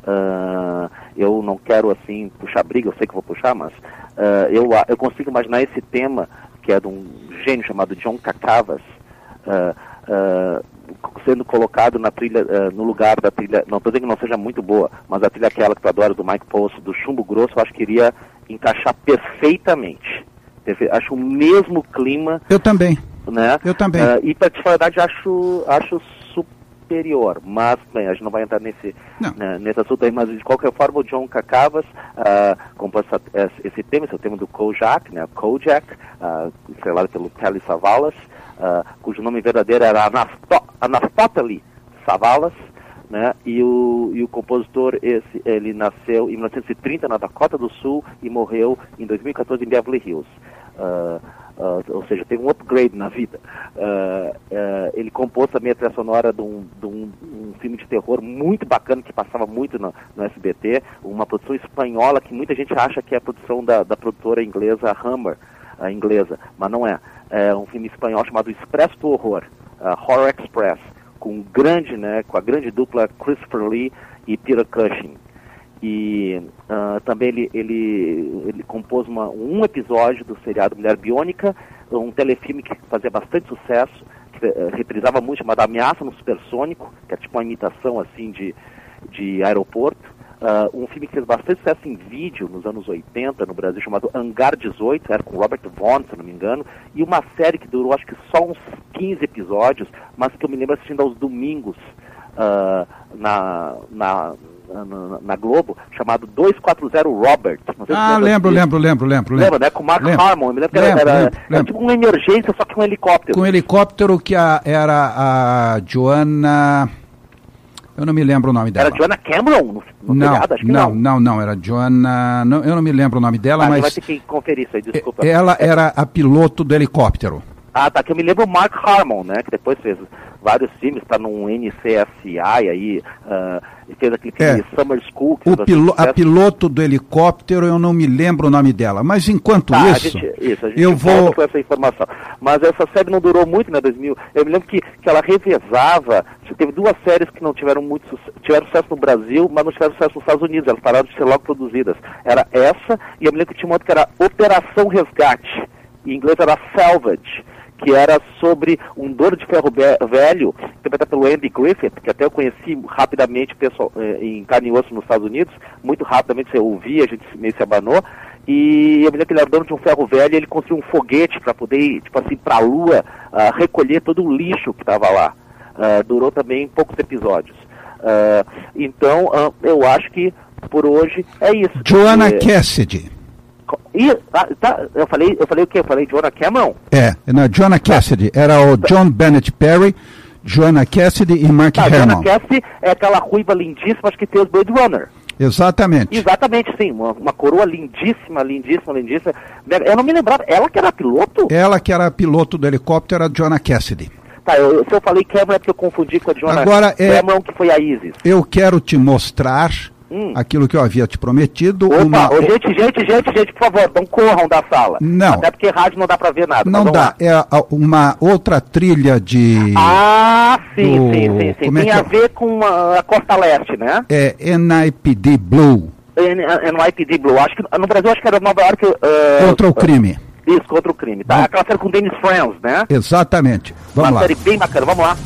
Uh, eu não quero, assim, puxar briga, eu sei que vou puxar, mas uh, eu, eu consigo imaginar esse tema, que é de um gênio chamado John Kakavas, uh, uh, sendo colocado na trilha, uh, no lugar da trilha, não estou dizendo que não seja muito boa, mas a trilha aquela que tu adora, do Mike Post, do Chumbo Grosso, eu acho que iria encaixar perfeitamente. Acho o mesmo clima. Eu também. Né? Eu também. Uh, e para te falar a verdade, acho, acho superior. Mas, bem, a gente não vai entrar nesse, né, nesse assunto aí, mas de qualquer forma, o John Kakavas uh, compôs essa, esse tema, esse é o tema do Kojak, né? Kojak, uh, estrelado pelo Telly Savalas, uh, cujo nome verdadeiro era Anastó Anastóteles Savalas. Né? E, o, e o compositor, esse, ele nasceu em mil novecentos e trinta na Dakota do Sul e morreu em dois mil e quatorze em Beverly Hills. Uh, uh, ou seja, tem um upgrade na vida. Uh, uh, ele compôs também a trilha sonora de, um, de um, um filme de terror muito bacana que passava muito no, no S B T, uma produção espanhola que muita gente acha que é a produção da, da produtora inglesa Hammer, uh, inglesa, mas não é. É um filme espanhol chamado Expresso do Horror, uh, Horror Express, com grande, né, com a grande dupla Christopher Lee e Peter Cushing. E uh, também ele, ele, ele compôs uma, um episódio do seriado Mulher Biônica, um telefilme que fazia bastante sucesso, que uh, reprisava muito, chamado Ameaça no Supersônico, que é tipo uma imitação assim de, de aeroporto. Uh, um filme que fez bastante sucesso em vídeo nos anos oitenta no Brasil, chamado Hangar dezoito, era com Robert Vaughn, se não me engano, e uma série que durou acho que só uns quinze episódios, mas que eu me lembro assistindo aos domingos uh, na... na Na, na Globo, chamado dois quatro zero Robert. Não sei se Ah, lembro, lembro, lembro, lembro. Lembra, né? Com o Mark lembro. Harmon. Eu me lembro que era, Lembro, era, lembro, era lembro. tipo uma emergência, só que um helicóptero. Com um helicóptero que a, era a Joanna... Eu não me lembro o nome dela. Era Joanna Cameron no, no não, seriado? Acho que não, não. não, não, era Joanna... Não, eu não me lembro o nome dela, Ah, mas... vai ter que conferir isso aí, desculpa. Ela era a piloto do helicóptero. Ah, tá, que eu me lembro o Mark Harmon, né, que depois fez vários filmes, tá num N C S I aí, uh, e fez aquele filme É. Summer School. Que O fez pilo, sucesso. a piloto do helicóptero, eu não me lembro o nome dela. Mas enquanto Tá, a isso, gente, isso, a gente eu volta vou... com essa informação. Mas essa série não durou muito, né, dois mil. Eu me lembro que, que ela revezava, teve duas séries que não tiveram muito sucesso, tiveram sucesso no Brasil, mas não tiveram sucesso nos Estados Unidos, elas pararam de ser logo produzidas. Era essa, e eu me lembro que tinha uma outra que era Operação Resgate, em inglês era Salvage, que era sobre um dono de ferro velho, interpretado pelo Andy Griffith, que até eu conheci rapidamente pessoal, em carne e osso nos Estados Unidos, muito rapidamente você ouvia, a gente meio se abanou, e eu me lembro que ele era dono de um ferro velho e ele construiu um foguete para poder ir, tipo assim, para a Lua, uh, recolher todo o lixo que estava lá. Uh, durou também poucos episódios. Uh, então, uh, eu acho que por hoje é isso. Joanna É... Cassidy. Ih, ah, tá, eu falei, eu falei o quê? Eu falei Joanna Cameron? É, na Joanna Cassidy. Era o John Bennett Perry, Joanna Cassidy e Mark Tá, Joanna Harmon. Cassidy é aquela ruiva lindíssima, acho que tem os Blade Runner. Exatamente. Exatamente, sim, uma, uma coroa lindíssima, lindíssima, lindíssima. Eu não me lembrava, ela que era piloto? Ela que era piloto do helicóptero era a Joanna Cassidy. Tá, eu, se eu falei Cameron é porque eu confundi com a Joanna Agora, é- Cameron, que foi a Isis. Eu quero te mostrar Hum. aquilo que eu havia te prometido. Opa, uma... ô, gente, gente, gente, gente, por favor, não corram da sala. Não. Até porque rádio não dá pra ver nada. Não mas vamos dá, lá. é a- uma outra trilha de Ah, sim, do- sim, sim, sim. como é Tem que a é? ver com a, a Costa Leste, né? é, N I P D Blue, N Y P D Blue. Acho que no Brasil acho que era Nova York. Uh, contra o crime. Isso, contra o crime. Tá? Vamos. Aquela série com Dennis Franz, né? Exatamente. Vamos Uma lá. série bem bacana. Vamos lá.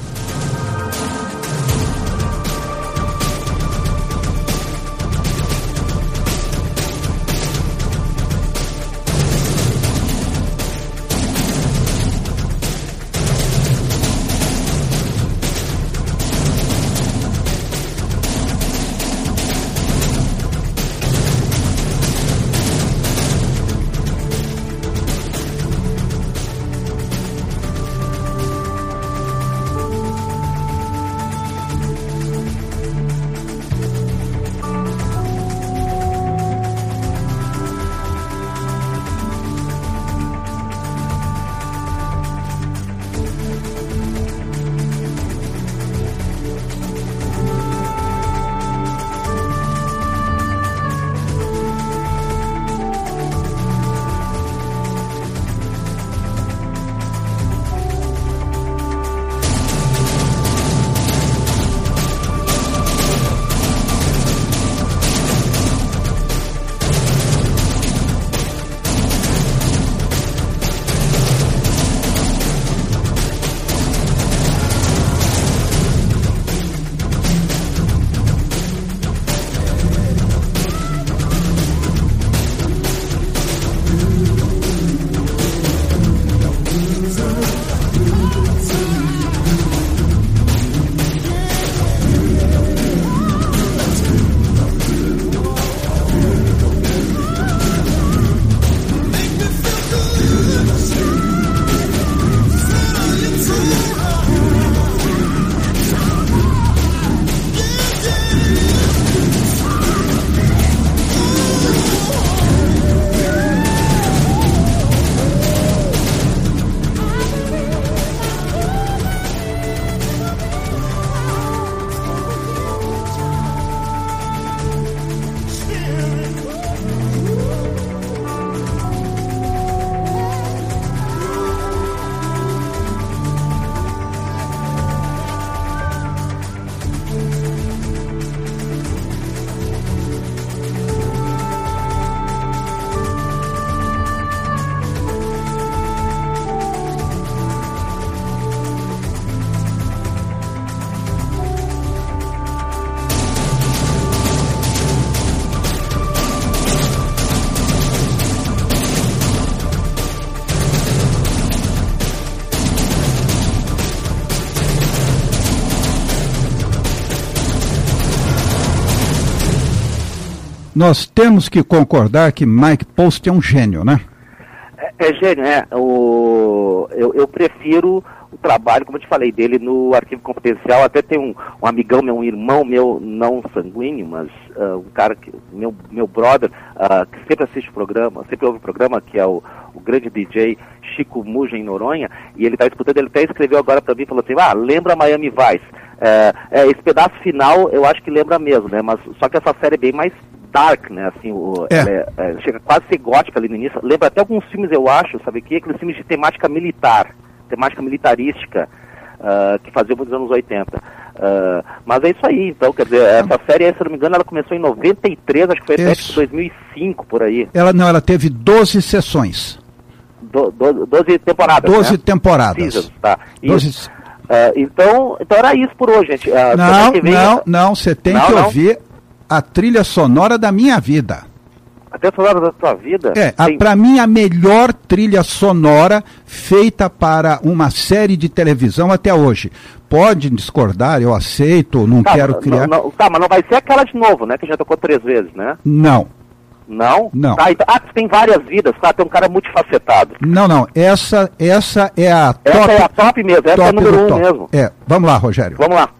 nós temos que concordar que Mike Post é um gênio, né? É, é gênio, é. O, eu, eu prefiro o trabalho, como eu te falei, dele no Arquivo Confidencial. Até tem um, um amigão meu, um irmão meu, não sanguíneo, mas uh, um cara, que, meu, meu brother, uh, que sempre assiste o programa, sempre ouve o programa, que é o, o grande D J Chico Muja em Noronha, e ele está escutando, ele até escreveu agora para mim, falou assim, ah, lembra Miami Vice. É, é, esse pedaço final eu acho que lembra mesmo, né? Mas só que essa série é bem mais dark, né? Assim, o, é. Ela é, é, chega quase a ser gótica ali no início. Lembra até alguns filmes, eu acho, sabe o quê? Aqueles filmes de temática militar, temática militarística, uh, que faziam nos anos oitenta. Uh, mas é isso aí, então, quer dizer, essa série, se eu não me engano, ela começou em noventa e três, acho que foi até dois mil e cinco, por aí. Ela não, ela teve doze sessões. Do, do, doze temporadas, doze né? temporadas. Seasons, tá. doze... Isso. Uh, então, então era isso por hoje, gente. Uh, não, vem, não, não, você tem não, que não. ouvir a trilha sonora da minha vida. A trilha sonora da tua vida? É, tem... para mim a melhor trilha sonora feita para uma série de televisão até hoje. Pode discordar, eu aceito, não tá, quero não, criar... Não, tá, mas não vai ser aquela de novo, né? Que já tocou três vezes, né? Não. Não? Não. Tá, então, ah, tem várias vidas, tá? Tem um cara multifacetado. Não, não. Essa, essa é a essa top. Essa é a top mesmo, essa é a número um top. mesmo. É, vamos lá, Rogério. Vamos lá.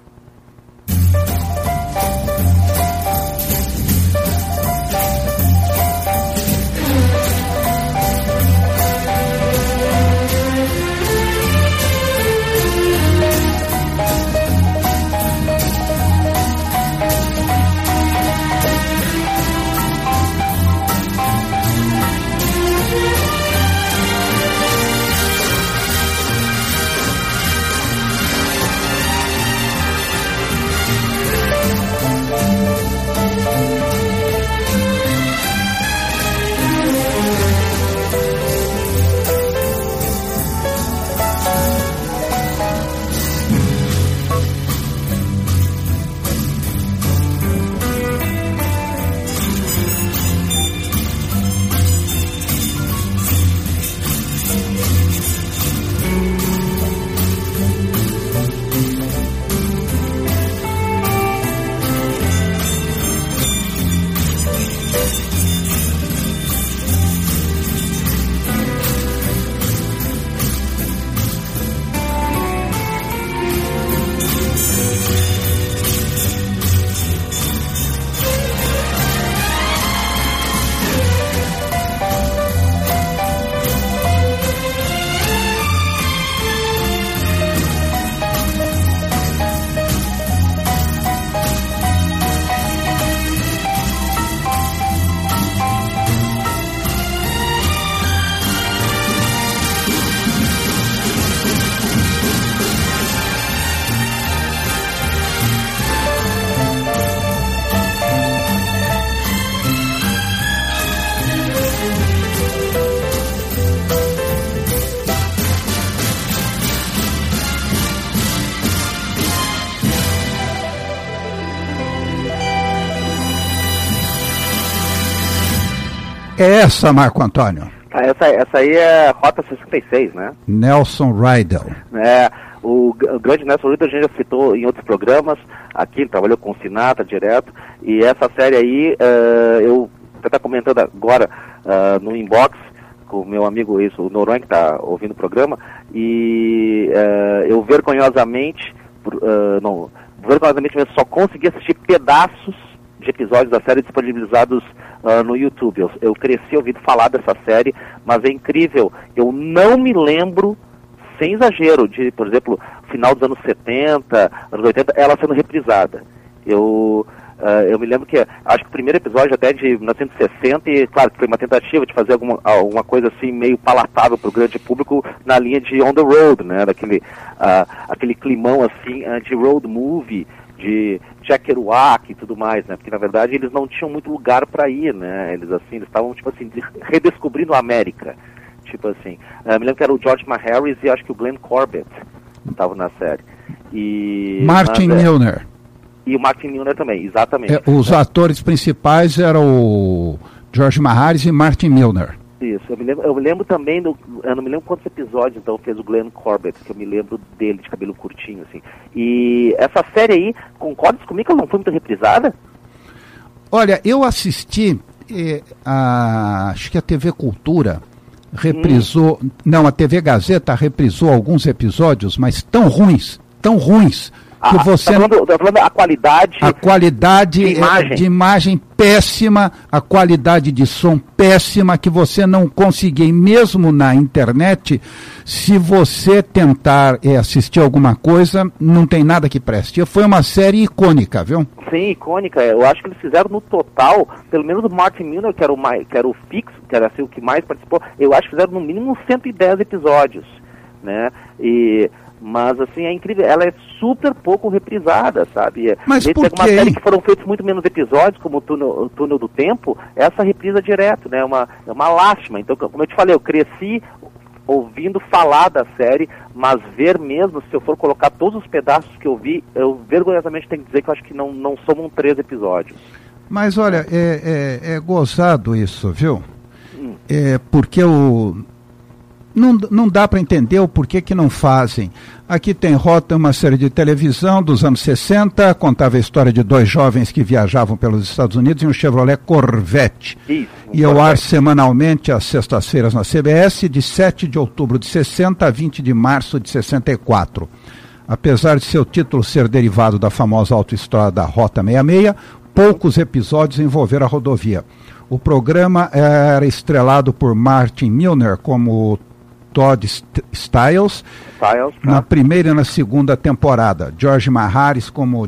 É essa, Marco Antônio? Essa, essa aí é Rota sessenta e seis, né? Nelson Riddle. É, o, o grande Nelson Riddle a gente já citou em outros programas, aqui ele trabalhou com o Sinatra direto, e essa série aí, uh, eu estou comentando agora uh, no inbox com o meu amigo isso, o Noronha, que está ouvindo o programa, e uh, eu vergonhosamente, uh, não, vergonhosamente mesmo, só consegui assistir pedaços de episódios da série disponibilizados uh, no YouTube. Eu, eu cresci ouvindo falar dessa série, mas é incrível, eu não me lembro, sem exagero, de, por exemplo, final dos anos setenta, anos oitenta, ela sendo reprisada. Eu, uh, eu me lembro que, acho que o primeiro episódio até de mil novecentos e sessenta, e claro que foi uma tentativa de fazer alguma, alguma coisa assim, meio palatável para o grande público, na linha de On the Road, né, daquele uh, aquele climão assim, uh, de road movie, de Jack Kerouac e tudo mais, né? Porque na verdade eles não tinham muito lugar para ir, né? Eles assim, eles estavam tipo assim redescobrindo a América, tipo assim. Uh, me lembro que era o George Maharis e acho que o Glenn Corbett estavam na série. E Martin mas, Milner. E o Martin Milner também, exatamente. É, os é. atores principais eram o George Maharis e Martin Milner. Isso, eu me lembro, eu me lembro também, do, eu não me lembro quantos episódios então fez o Glenn Corbett, que eu me lembro dele, de cabelo curtinho, assim. E essa série aí, concordas comigo que ela não foi muito reprisada? Olha, eu assisti, eh, a, acho que a T V Cultura reprisou, hum. não, a T V Gazeta reprisou alguns episódios, mas tão ruins, tão ruins, que ah, você... Tá falando, tá falando a qualidade... A qualidade de imagem. É, de imagem péssima, a qualidade de som péssima, que você não conseguia, mesmo na internet, se você tentar é, assistir alguma coisa, não tem nada que preste. Foi uma série icônica, viu? Sim, icônica. Eu acho que eles fizeram no total, pelo menos o Martin Miller, que era o, mais, que era o fixo, que era assim, o que mais participou, eu acho que fizeram no mínimo cento e dez episódios, né? E... Mas, assim, é incrível. Ela é super pouco reprisada, sabe? Mas tem por algumas quê? séries que foram feitos muito menos episódios, como o Túnel, o Túnel do Tempo, essa reprisa direto, né? É uma, é uma lástima. Então, como eu te falei, eu cresci ouvindo falar da série, mas ver mesmo, se eu for colocar todos os pedaços que eu vi, eu vergonhosamente tenho que dizer que eu acho que não, não somam três episódios. Mas, olha, é, é, é gozado isso, viu? Hum. É porque o... Não, não dá para entender o porquê que não fazem. Aqui tem Rota, uma série de televisão dos anos sessenta, contava a história de dois jovens que viajavam pelos Estados Unidos em um Chevrolet Corvette. Isso, um e ao ar semanalmente às sextas-feiras na C B S, de sete de outubro de sessenta a vinte de março de sessenta e quatro. Apesar de seu título ser derivado da famosa autoestrada da Rota sessenta e seis, poucos episódios envolveram a rodovia. O programa era estrelado por Martin Milner como Todd Styles, Styles na tá. primeira e na segunda temporada. George Maharis como,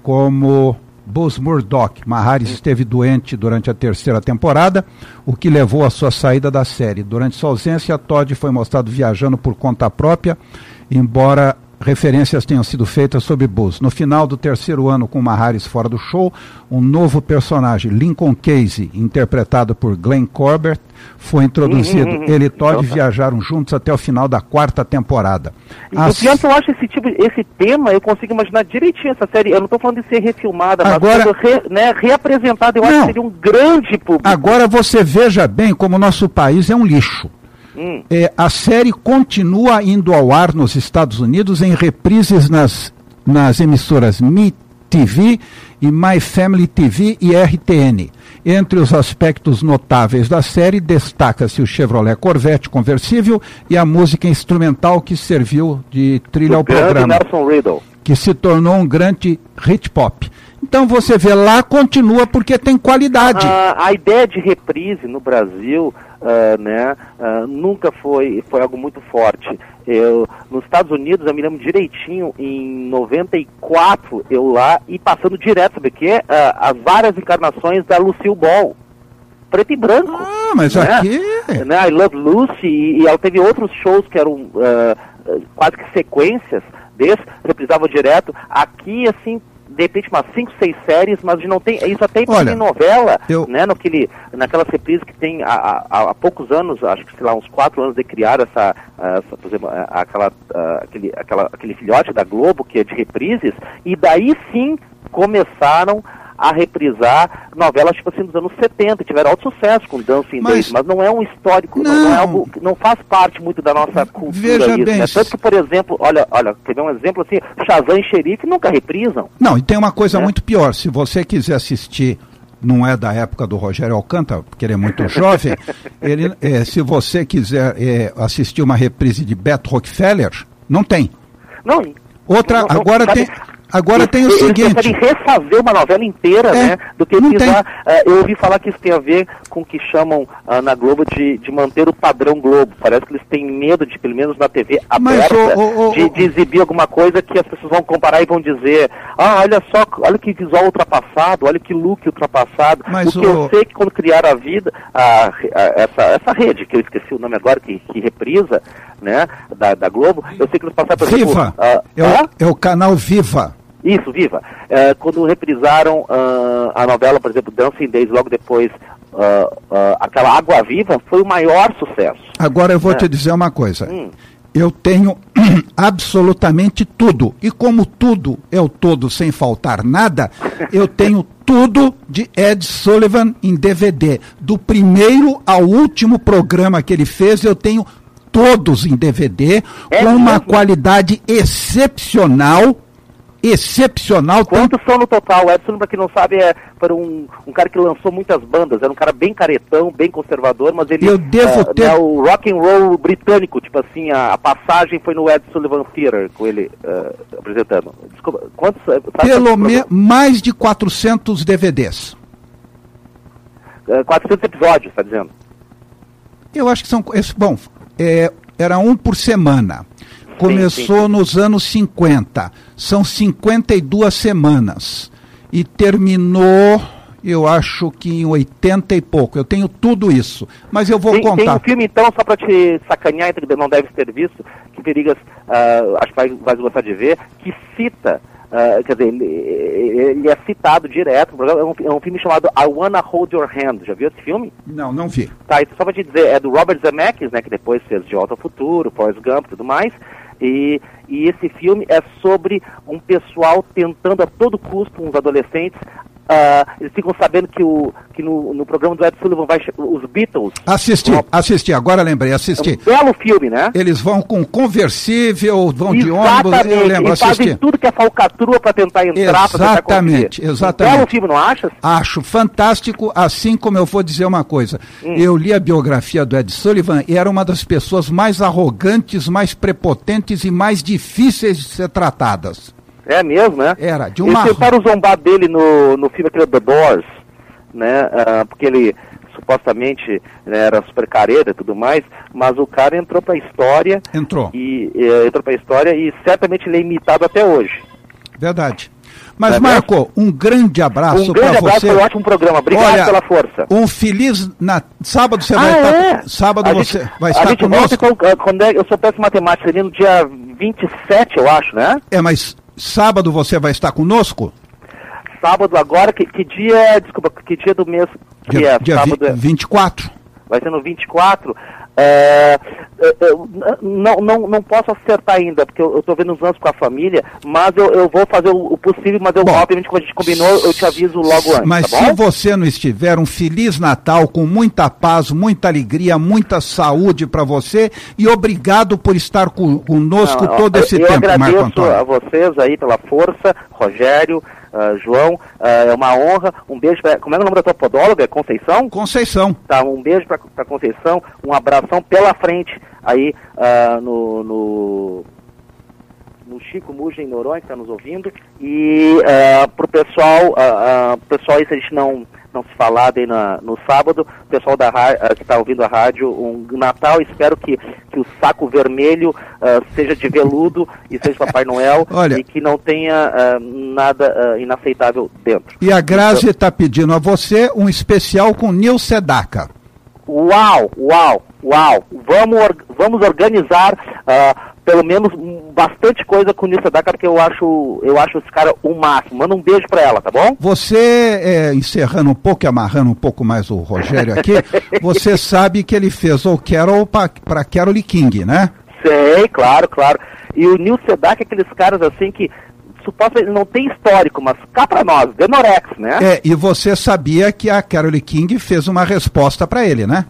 como Buzz Murdoch. Maharis esteve doente durante a terceira temporada, o que levou à sua saída da série. Durante sua ausência, Todd foi mostrado viajando por conta própria, embora referências tenham sido feitas sobre Buzz. No final do terceiro ano com Maharis fora do show, um novo personagem, Lincoln Casey, interpretado por Glenn Corbett, foi introduzido. Uhum, uhum. Ele e Todd então, viajaram juntos até o final da quarta temporada. As... O pior que eu acho esse tipo, esse tema, eu consigo imaginar direitinho essa série. Eu não estou falando de ser refilmada, agora... mas re, né, reapresentada, eu não. acho que seria um grande público. Agora você veja bem como o nosso país é um lixo. Hum. É, a série continua indo ao ar nos Estados Unidos em reprises nas, nas emissoras Me T V e My Family T V e R T N. Entre os aspectos notáveis da série, destaca-se o Chevrolet Corvette conversível e a música instrumental que serviu de trilha ao programa, Nelson Riddle, que se tornou um grande hit pop. Então você vê lá, continua porque tem qualidade. Ah, a ideia de reprise no Brasil, uh, né, uh, nunca foi, foi algo muito forte. Eu, nos Estados Unidos, eu me lembro direitinho, em noventa e quatro, eu lá, e passando direto, sabe o quê? Uh, as várias encarnações da Lucille Ball, preto e branco. Ah, mas né? aqui... Né? I Love Lucy, e, e ela teve outros shows que eram uh, quase que sequências desses, reprisavam direto. Aqui, assim, de repente umas cinco, seis séries, mas não tem, isso até em novela, eu... né, no aquele, naquela reprise que tem há, há, há poucos anos, acho que sei lá, uns quatro anos de criar essa, essa por exemplo, aquela, aquele, aquela, aquele filhote da Globo, que é de reprises, e daí sim começaram a reprisar novelas, tipo assim, dos anos setenta, tiveram alto sucesso com Dancing mas, Days, mas não é um histórico, não, não é algo, não faz parte muito da nossa cultura. Veja isso, bem, né? Tanto que, por exemplo, olha, olha, quer ver um exemplo assim, Shazam e Xerife nunca reprisam. Não, e tem uma coisa é. muito pior, se você quiser assistir, não é da época do Rogério Alcântara, porque ele é muito jovem, ele, é, se você quiser é, assistir uma reprise de Beto Rockefeller, não tem. Não. Outra, não, não, agora sabe, tem... Agora tem o eles seguinte... Eles preferem refazer uma novela inteira, é, né? Do que precisar... Uh, eu ouvi falar que isso tem a ver com o que chamam uh, na Globo de, de manter o padrão Globo. Parece que eles têm medo de, pelo menos na T V aberta, Mas, o, o, de, de exibir alguma coisa que as pessoas vão comparar e vão dizer: ah, olha só, olha que visual ultrapassado, olha que look ultrapassado. Mas o que o... eu sei que quando criaram a vida, a, a, essa, essa rede, que eu esqueci o nome agora, que, que reprisa, né, da, da Globo, eu sei que eles passaram por Viva! Exemplo, uh, é, o, é o canal Viva. Isso, Viva. Uh, quando reprisaram uh, a novela, por exemplo, Dancing Days, logo depois, uh, uh, aquela Água Viva, foi o maior sucesso. Agora eu vou é. te dizer uma coisa. Hum. Eu tenho absolutamente tudo. E como tudo é o todo sem faltar nada, eu tenho tudo de Ed Sullivan em D V D. Do primeiro ao último programa que ele fez, eu tenho todos em D V D, é com uma mesmo? qualidade excepcional. excepcional. Quantos são no total? O Ed Sullivan, pra quem não sabe, é, foi um, um cara que lançou muitas bandas. Era um cara bem caretão, bem conservador, mas ele... Eu devo uh, ter... é o rock and roll britânico, tipo assim, a, a passagem foi no Ed Sullivan Theatre, com ele uh, apresentando. Desculpa, quantos... Sabe Pelo quantos menos mais de quatrocentos D V Ds. Uh, quatrocentos episódios, tá dizendo? Eu acho que são... Esse, bom, é, era um por semana. Começou sim, sim. nos anos cinquenta. São cinquenta e duas semanas. E terminou, eu acho que em oitenta e pouco. Eu tenho tudo isso. Mas eu vou tem, contar. Tem um filme, então, só para te sacanear, não deve ter visto, que Perigas, uh, acho que vai, vai gostar de ver, que cita, uh, quer dizer, ele, ele é citado direto. É um, é um filme chamado I Wanna Hold Your Hand. Já viu esse filme? Não, não vi. Tá, isso só para te dizer, é do Robert Zemeckis, né, que depois fez De Volta ao Futuro, Forrest Gump e tudo mais. E, e esse filme é sobre um pessoal tentando a todo custo, uns adolescentes, uh, eles ficam sabendo que, o, que no, no programa do Ed Sullivan vai os Beatles... Assisti, vão... assisti, agora lembrei, assisti. É um belo filme, né? Eles vão com conversível, vão exatamente, de ônibus, eu lembro, assisti. Fazem tudo que é falcatrua para tentar entrar, para tentar conseguir. Exatamente, exatamente. Um belo filme, não achas? Acho fantástico, assim como eu vou dizer uma coisa. Hum. Eu li a biografia do Ed Sullivan e era uma das pessoas mais arrogantes, mais prepotentes e mais difíceis de ser tratadas. É mesmo, né? Era, de uma... Eles tentaram zombar dele no, no filme aquele The Doors, né? Uh, porque ele supostamente, né, era super careta e tudo mais, mas o cara entrou pra história. Entrou. E, e entrou pra história e certamente ele é imitado até hoje. Verdade. Mas, é Marco, mesmo? um grande abraço para você. Um grande abraço, foi um ótimo programa. Obrigado Olha, pela força. Um feliz... Na... Sábado você ah, vai estar... É? Sábado a você gente, vai estar a gente conosco? Volta, quando é, eu sou péssimo em matemática, seria no dia vinte e sete, eu acho, né? É, mas sábado você vai estar conosco? Sábado agora, que, que dia... Desculpa, que dia do mês que dia, é? Dia sábado vi, vinte e quatro. Vai ser no vinte e quatro. É, eu, não, não, não posso acertar ainda, porque eu estou vendo os lances com a família, mas eu, eu vou fazer o, o possível, mas eu, bom, obviamente, como a gente combinou, eu te aviso logo antes. Mas tá se bom? você não estiver, um Feliz Natal, com muita paz, muita alegria, muita saúde para você, e obrigado por estar com, conosco não, todo esse eu tempo, Marco Antônio. Antônio. Eu agradeço a vocês aí pela força, Rogério, uh, João, uh, é uma honra, um beijo pra... Como é o nome da tua podóloga? É Conceição? Conceição. Tá, um beijo para Conceição, um abração pela frente aí uh, no, no, no Chico Muja em Noronha, que está nos ouvindo, e uh, pro pessoal, uh, uh, pessoal aí, se a gente não, não se falar daí na, no sábado, o pessoal da, uh, que está ouvindo a rádio, um Natal, espero que, que o saco vermelho uh, seja de veludo e seja Papai Noel. Olha, e que não tenha uh, nada uh, inaceitável dentro. E a Grazi está então, pedindo a você um especial com Nil Sedaka. Uau, uau, uau. Vamos, or, vamos organizar uh, pelo menos bastante coisa com o Nil Sedaka, porque eu acho, eu acho esse cara o máximo. Manda um beijo pra ela, tá bom? Você, é, encerrando um pouco e amarrando um pouco mais o Rogério aqui, você sabe que ele fez o Carol para Carole King, né? Sei, claro, claro. E o Nil Sedaka é aqueles caras assim que supostamente não tem histórico, mas cá pra nós, Denorex, né? É, e você sabia que a Carole King fez uma resposta pra ele, né?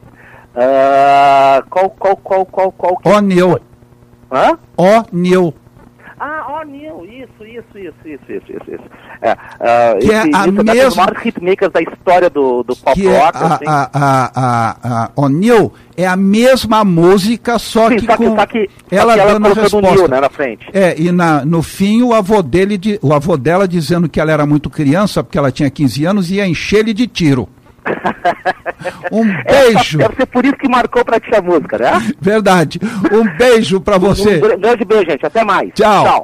Uh, qual, qual, qual, qual, qual? Ó Neil. Hã? Ó Neil. Ah, ó Neil, isso, isso, isso, isso, isso, isso, isso. É, uh, que esse, é a isso mesma... é um dos maiores hitmakers da história do, do pop que rock, é a, assim. A, a, a, a O'Neill é a mesma música, só Sim, que só com que, só que, ela só que dando a ela resposta. Neil, né, na frente. É, e na, no fim o avô dele, de, o avô dela dizendo que ela era muito criança, porque ela tinha quinze anos, e ia encher ele de tiro. Um beijo. Deve ser por isso que marcou pra ti a música, né? Verdade. Um beijo pra você. Um grande beijo, gente. Até mais. Tchau. Tchau.